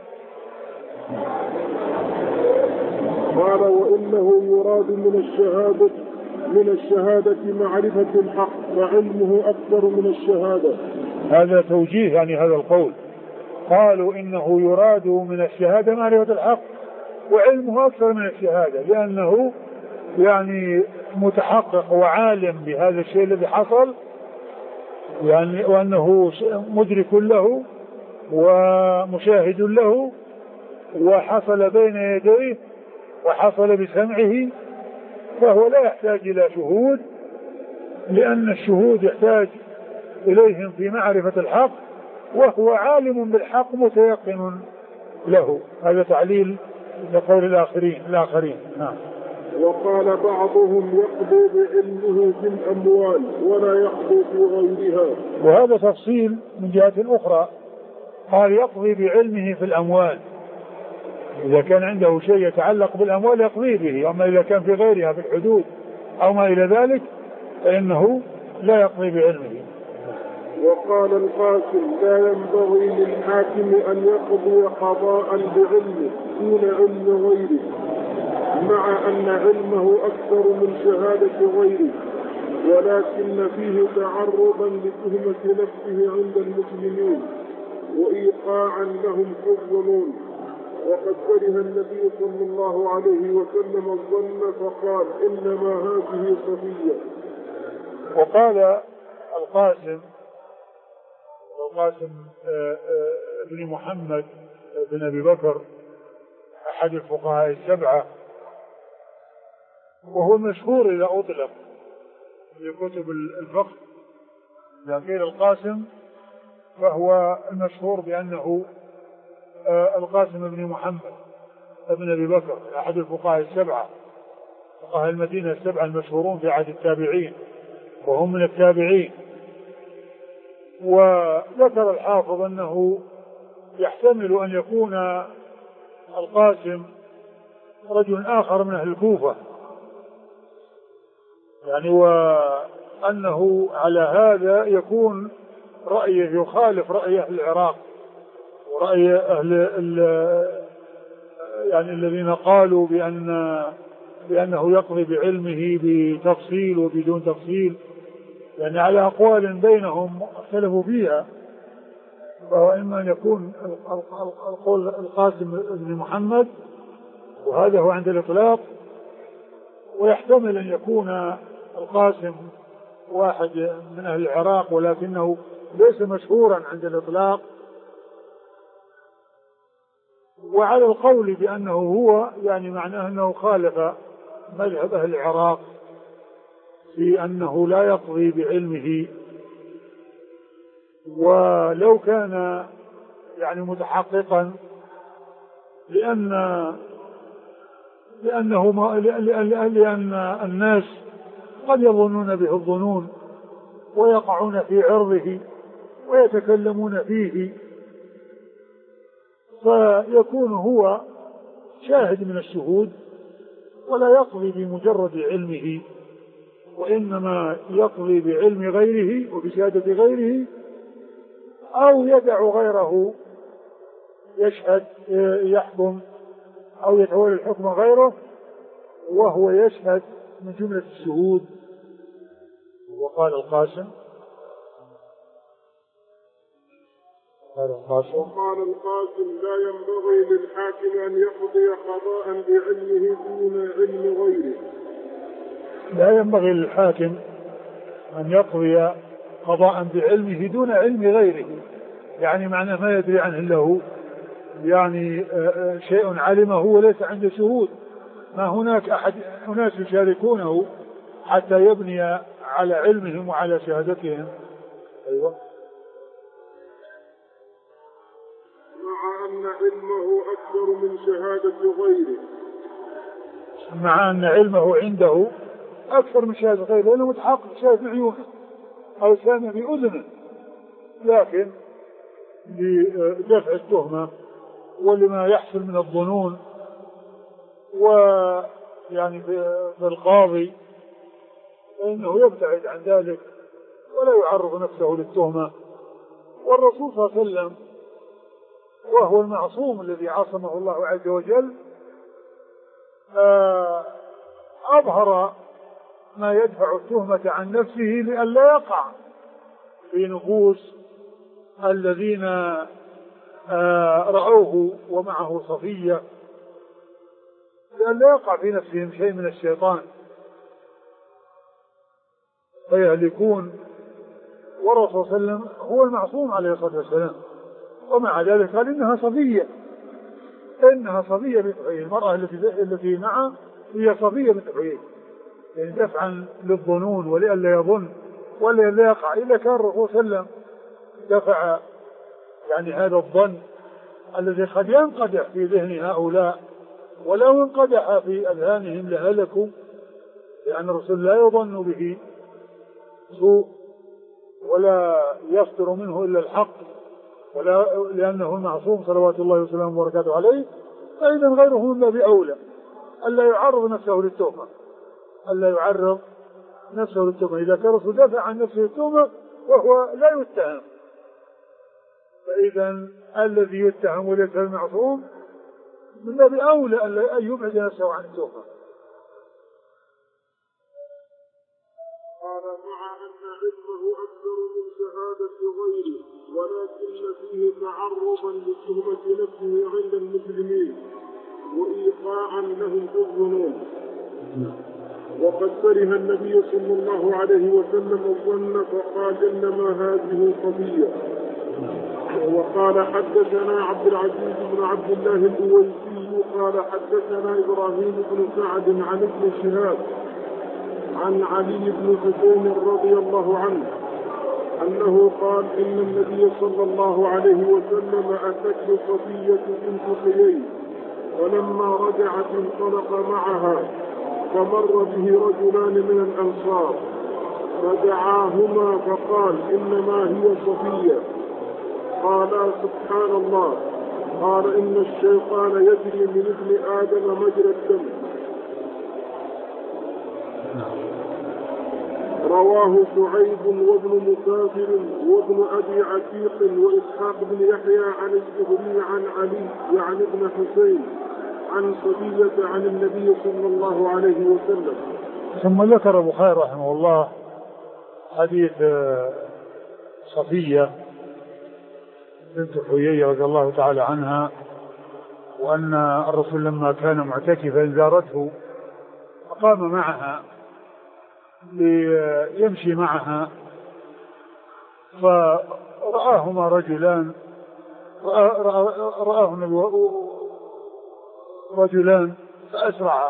قال: وإنه يراد من الشهادة من الشهادة معرفة الحق وعلمه أكثر من الشهادة. هذا توجيه يعني هذا القول، قالوا إنه يراد من الشهادة معرفة الحق وعلمه أكثر من الشهادة، لأنه يعني متحقق وعالم بهذا الشيء الذي حصل، يعني وأنه مدرك له ومشاهد له وحصل بين يديه وحصل بسمعه، فهو لا يحتاج إلى شهود، لأن الشهود يحتاج إليهم في معرفة الحق، وهو عالم بالحق متيقن له. هذا تعليل لقول الآخرين الآخرين نعم. وقال بعضهم يقضي بعلمه في الأموال ولا يقضي في غيرها، وهذا تفصيل من جهة أخرى، قال يقضي بعلمه في الأموال، إذا كان عنده شيء يتعلق بالأموال يقضي به، أما إذا كان في غيرها في الحدود أو ما إلى ذلك فإنه لا يقضي بعلمه. وقال القاسم: لا ينبغي للحاكم أن يقضي قضاء بعلمه دون علم غيره، مع أن علمه أكثر من شهادة غيره، ولكن فيه تعرضا لتهمة نفسه عند المسلمين وإيقاعا لهم في الظنون. وقد كره النبي صلى الله عليه وسلم الظن فقال: إنما هذه صفية. وقال القاسم القاسم بن محمد بن أبي بكر أحد الفقهاء السبعة، وهو مشهور إذا أطلق في كتب الفقه، إذا قيل القاسم فهو المشهور بأنه القاسم بن محمد بن أبي بكر أحد الفقهاء السبعة، فقهاء المدينة السبعة المشهورون في عهد التابعين، وهم من التابعين. وذكر الحافظ أنه يحتمل أن يكون القاسم رجل آخر من أهل الكوفة، يعني وأنه على هذا يكون رأيه يخالف رأي أهل العراق ورأي أهل يعني الذين قالوا بأن بأنه يقضي بعلمه بتفصيل وبدون تفصيل، يعني على أقوال بينهم اختلفوا فيها، فهو إما أن يكون القول القاسم بن محمد وهذا هو عند الإطلاق، ويحتمل أن يكون القاسم واحد من أهل العراق ولكنه ليس مشهورا عند الإطلاق. وعلى القول بأنه هو يعني معناه أنه خالف مذهب أهل العراق في أنه لا يقضي بعلمه، ولو كان يعني متحققا لأن لأنه ما لأن الناس قد يظنون به الظنون ويقعون في عرضه ويتكلمون فيه، فيكون هو شاهد من الشهود ولا يقضي بمجرد علمه، وإنما يقضي بعلم غيره وبشهادة غيره، أو يدع غيره يشهد يحكم أو يتولى الحكم غيره وهو يشهد من جملة الشهود. وقال القاسم قال القاسم وقال القاسم لا ينبغي للحاكم أن يقضي قضاء بعلمه دون علم غيره. لا ينبغي للحاكم أن يقضي قضاء بعلمه دون علم غيره، يعني معنى ما يدري عنه إلا هو، يعني شيء علمه وليس عنده شهود، ما هناك أحد أناس يشاركونه حتى يبني على علمهم وعلى شهادتهم. أيوة. مع أن علمه أكثر من شهادة غيره مع أن علمه عنده أكثر من شهادة غيره، لأنه متحقق شايف بعيونه أو سامع بأذنه، لكن لدفع التهمة ولما يحصل من الظنون ويعني بالقاضي فإنه يبتعد عن ذلك ولا يعرض نفسه للتهمة. والرسول صلى الله عليه وسلم وهو المعصوم الذي عصمه الله عز وجل أظهر ما يدفع التهمة عن نفسه لئلا يقع في نفوس الذين رأوه ومعه صفية، لئلا يقع في نفسهم شيء من الشيطان فيهلكون. والرسول صلى الله عليه وسلم هو المعصوم عليه الصلاة والسلام، ومع ذلك قال إنها صفية إنها صفية بنت حيي، المرأة التي التي معه هي صفية بنت حيي، يعني دفعا للظنون ولئلا يظن ولئلا يقع. إذا كان الرسول صلى الله عليه وسلم دفع يعني هذا الظن الذي قد ينقدح في ذهن هؤلاء ولو انقدح في أذهانهم لهلكوا، لأن الرسول لا يظن به سوء ولا يصدر منه إلا الحق، ولا لأنه المعصوم صلوات الله وسلامه وبركاته عليه، فإذا غيره من باب أولى ألا يعرض نفسه للتهمة ألا يعرض نفسه للتهمة. إذا كان الرسول دافع عن نفسه للتهمة وهو لا يتهم، فإذا الذي يتهم وليس المعصوم من باب أولى أن يبعد نفسه عن التهمة. قال مع أن علمه أكثر من شهادة غيره، ولكن فيه تعرضا لتهمة نفسه عند المسلمين وإيقاعا لهم في الظنون. وقد كره النبي صلى الله عليه وسلم الظن فقال إنما هذه صفية. وقال حدثنا عبد العزيز بن عبد الله الأويسي قال حدثنا إبراهيم بن سعد عن ابن شهاب عن علي بن حسين رضي الله عنه أنه قال إن النبي صلى الله عليه وسلم أتته صفية بنت حيي، ولما رجعت انطلق معها فمر به رجلان من الأنصار فدعاهما فقال إنما هي صفية. قال سبحان الله. قال إن الشيطان يجري من ابن آدم مجرى الدم. رواه شعيب وابن مسافر وابن أبي عتيق وإسحاق بن يحيى عن الزهري عن علي يعني ابن حسين عن صفية عن النبي صلى الله عليه وسلم. ثم ذكر البخاري رحمه الله حديث صفية بنت حيي رضي الله تعالى عنها، وأن الرسول لما كان معتكفا زارته فقام معها ليمشي معها، فرآهما رجلان رآه رجلان فأسرعا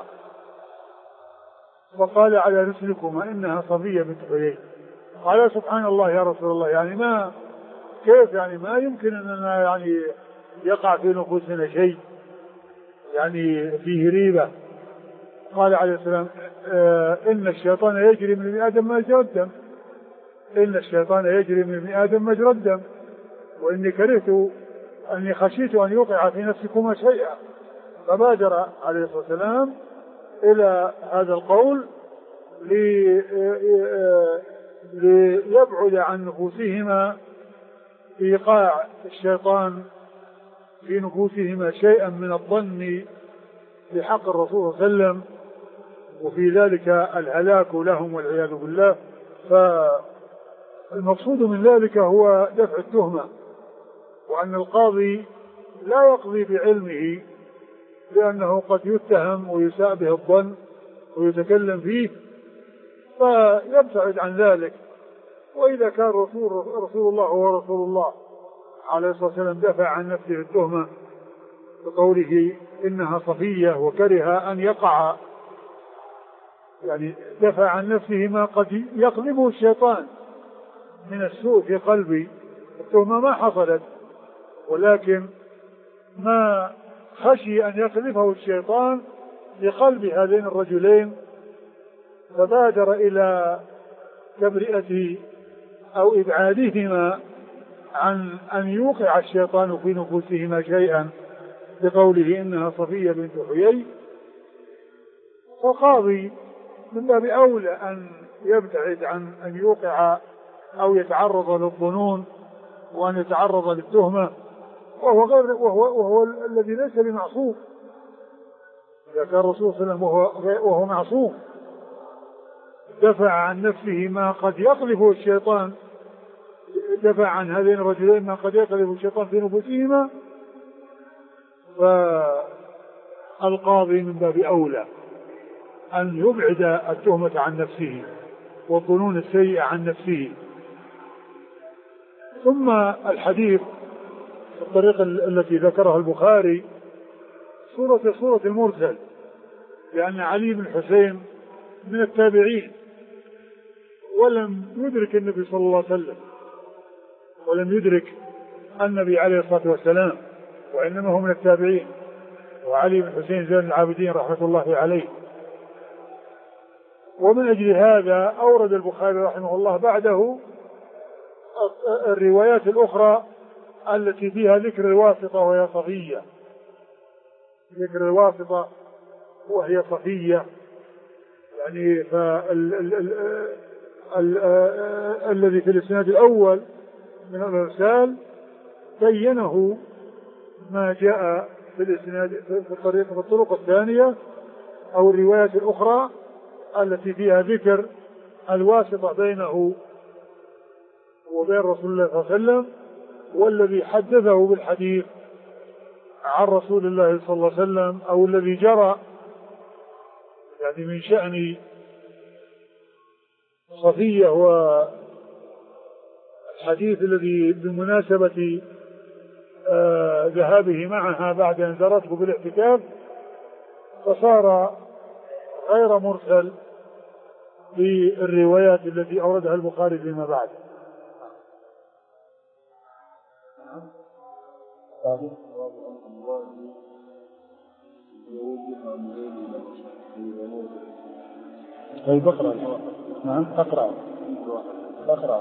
وقال على رسلكما إنها صفية بنت حيي. قال سبحان الله يا رسول الله، يعني ما كيف يعني ما يمكن أننا يعني يقع في نفوسنا شيء يعني فيه ريبة. قال عليه السلام آه إن الشيطان يجري من ابن آدم مجرى الدم، إن الشيطان يجري من ابن آدم مجرى الدم، وإني كرهت أني خشيت أن يوقع في نفسكما شيئا. فبادر عليه الصلاة والسلام إلى هذا القول ليبعد عن نفوسهما إيقاع الشيطان في نفوسهما شيئا من الظن بحق الرسول صلى الله عليه وسلم، وفي ذلك الهلاك لهم والعياذ بالله. فالمقصود من ذلك هو دفع التهمة، وأن القاضي لا يقضي بعلمه، لأنه قد يتهم ويساء به الظن ويتكلم فيه فيبتعد عن ذلك. وإذا كان رسول, رسول الله هو رسول الله عليه الصلاة والسلام دفع عن نفسه التهمة بقوله إنها صفية، وكره أن يقع يعني دفع عن نفسه ما قد يقلبه الشيطان من السوء في قلبي. التهمة ما حصلت، ولكن ما خشي أن يقذفه الشيطان في قلب هذين الرجلين، فبادر إلى تبرئة أو إبعادهما عن أن يوقع الشيطان في نفوسهما شيئا بقوله إنها صفية بنت حيي. فقاضي من باب أولى أن يبتعد عن أن يوقع أو يتعرض للظنون وأن يتعرض للتهمة، وهو, غير وهو, وهو الذي ليس بمعصوم. إذا كان الرسول صلى الله عليه وسلم وهو, وهو معصوم دفع عن نفسه ما قد يقذفه الشيطان، دفع عن هذين الرجلين ما قد يقذفه الشيطان في نفوسهما، فالقاضي من باب أولى أن يبعد التهمة عن نفسه والظنون السيئة عن نفسه. ثم الحديث الطريقة التي ذكرها البخاري سورة سورة المرسل، لأن علي بن الحسين من التابعين ولم يدرك النبي صلى الله عليه وسلم ولم يدرك النبي عليه الصلاة والسلام، وإنما هو من التابعين، وعلي بن الحسين زين العابدين رحمة الله عليه. ومن أجل هذا أورد البخاري رحمه الله بعده الروايات الأخرى التي فيها ذكر الواسطة وهي صفية، ذكر الواسطة وهي صفية، يعني الذي في الإسناد الأول من الإرسال بينه ما جاء في الإسناد في الطريق في الطرق الثانية أو الروايات الأخرى التي فيها ذكر الواسطة بينه وبين رسول الله صلى الله عليه وسلم، والذي حدثه بالحديث عن رسول الله صلى الله عليه وسلم أو الذي جرى يعني من شأن صفية، والحديث الذي بمناسبة آه ذهابه معها بعد أن زارته بالاعتكاف، فصار غير مرسل في الروايات التي أوردها البخاري فيما بعد. طيب اقرأ. نعم اقرأ اقرأ.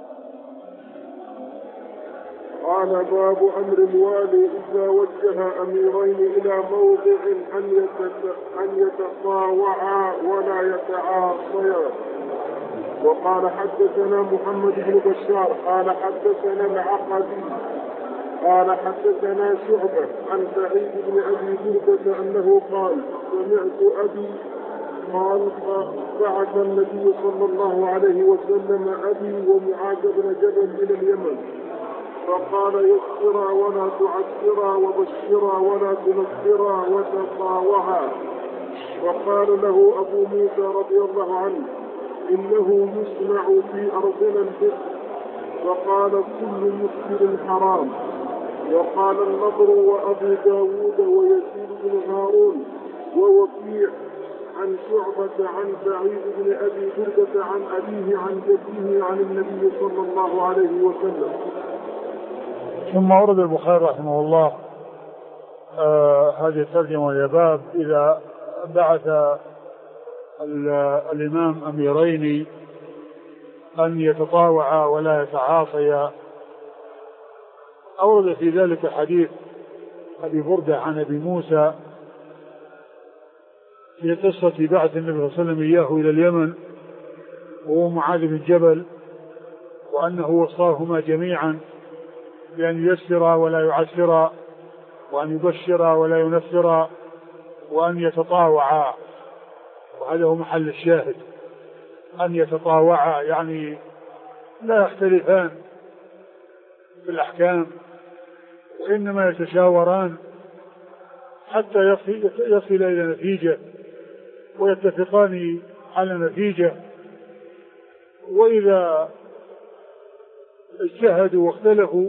قال باب أمر الوالي إذا وجه أميرين إلى موضع أن يتطاوعا ولا يتعاصيا. وقال حدثنا محمد بن بشار قال حدثنا العقدي قال حدثنا شعبة عن سعيد بن أبي بردة أنه قال سمعت أبي قال بعث النبي صلى الله عليه وسلم أبي ومعاذ بن جبل إلى اليمن فقال يسرا ولا تعسرا وبشرا ولا تنفرا وتطاوعا. وقال له أبو موسى رضي الله عنه إنه يسمع في أرضنا البر. وقال كل مسكر حرام. وقال النضر وأبو داود ويزيد بن هارون ووكيع عن شعبة عن سعيد بن أبي بردة عن أبيه عن جده عن النبي صلى الله عليه وسلم. ثم ورد البخاري رحمه الله آه هذه الترجمة والباب إذا بعث الإمام أميرين أن يتطاوعا ولا يتعاصيا. أورد في ذلك حديث أبي بردة عن أبي موسى في قصة بعث النبي صلى الله عليه وسلم إياه إلى اليمن وهو معاذ بن جبل، وأنه وصاهما جميعا بأن ييسرا ولا يعسرا، وأن يبشرا ولا ينفرا، وأن يتطاوعا. وهذا هو محل الشاهد، أن يتطاوعا يعني لا يختلفان في الأحكام، وإنما يتشاوران حتى يصل إلى نتيجة ويتفقان على نتيجة. وإذا اجتهدوا واختلفوا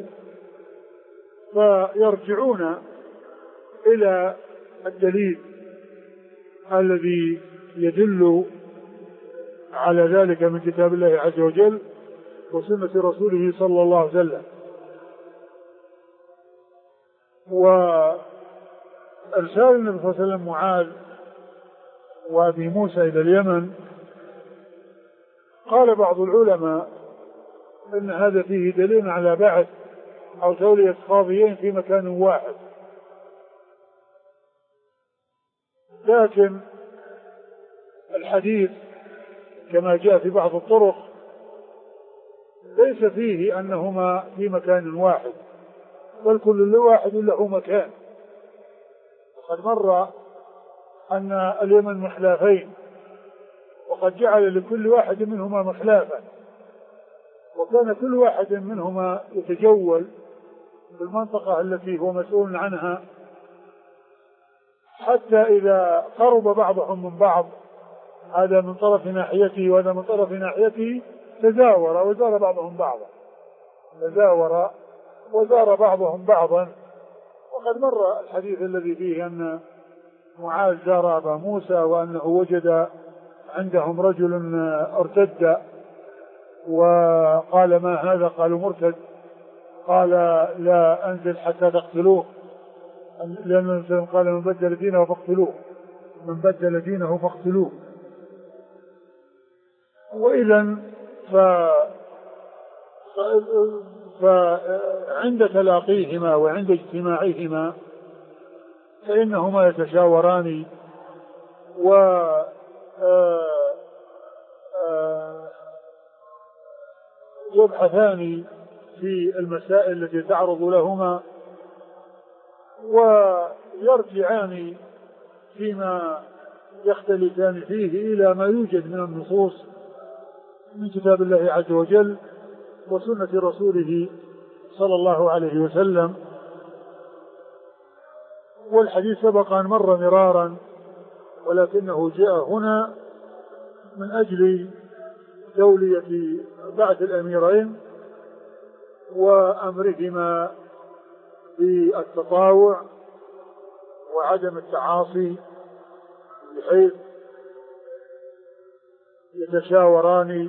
فيرجعون إلى الدليل الذي يدل على ذلك من كتاب الله عز وجل وسنة رسوله صلى الله عليه وسلم. وإرسال النبي صلى الله عليه وسلم معاذ وأبي موسى إلى اليمن، قال بعض العلماء إن هذا فيه دليل على بعث أو تولية قاضيين في مكان واحد، لكن الحديث كما جاء في بعض الطرق ليس فيه أنهما في مكان واحد، بل كل واحد له مكان. وقد مر أن اليمن محلافين، وقد جعل لكل واحد منهما محلافا، وكان كل واحد منهما يتجول في المنطقة التي هو مسؤول عنها، حتى إذا قرب بعضهم من بعض، هذا من طرف ناحيته وهذا من طرف ناحيته، تزاور وزار بعضهم بعضا تزاور وزار بعضهم بعضا. وقد مر الحديث الذي فيه أن معاذ زار أبا موسى وأنه وجد عندهم رجل ارتد وقال ما هذا؟ قالوا مرتد. قال لا أنزل حتى تقتلوه، لأن النبي قال من بدل دينه فاقتلوه من بدل دينه فاقتلوه. وإذا ف... فعند تلاقيهما وعند اجتماعهما فإنهما يتشاوران و يبحثان في المسائل التي تعرض لهما، ويرجعان فيما يختلفان فيه إلى ما يوجد من النصوص من كتاب الله عز وجل وسنة رسوله صلى الله عليه وسلم. والحديث سبق أن مر مرارا، ولكنه جاء هنا من أجل تولية بعث الأميرين وأمرهما بالتطاوع وعدم التعاصي، بحيث يتشاوران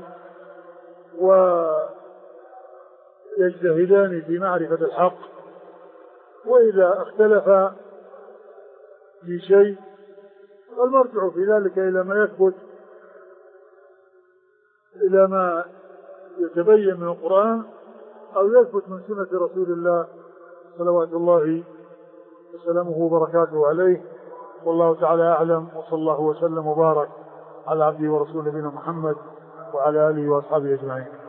ويجتهدان في معرفة الحق، وإذا اختلفا في شيء فالمرجع في ذلك إلى ما يثبت، إلى ما يتبين من القرآن أو يثبت من سنة رسول الله صلوات الله وسلامه وبركاته عليه. والله تعالى أعلم، وصلى الله وسلم وبارك على عبده ورسوله نبينا محمد وعلى آله وأصحابه أجمعين.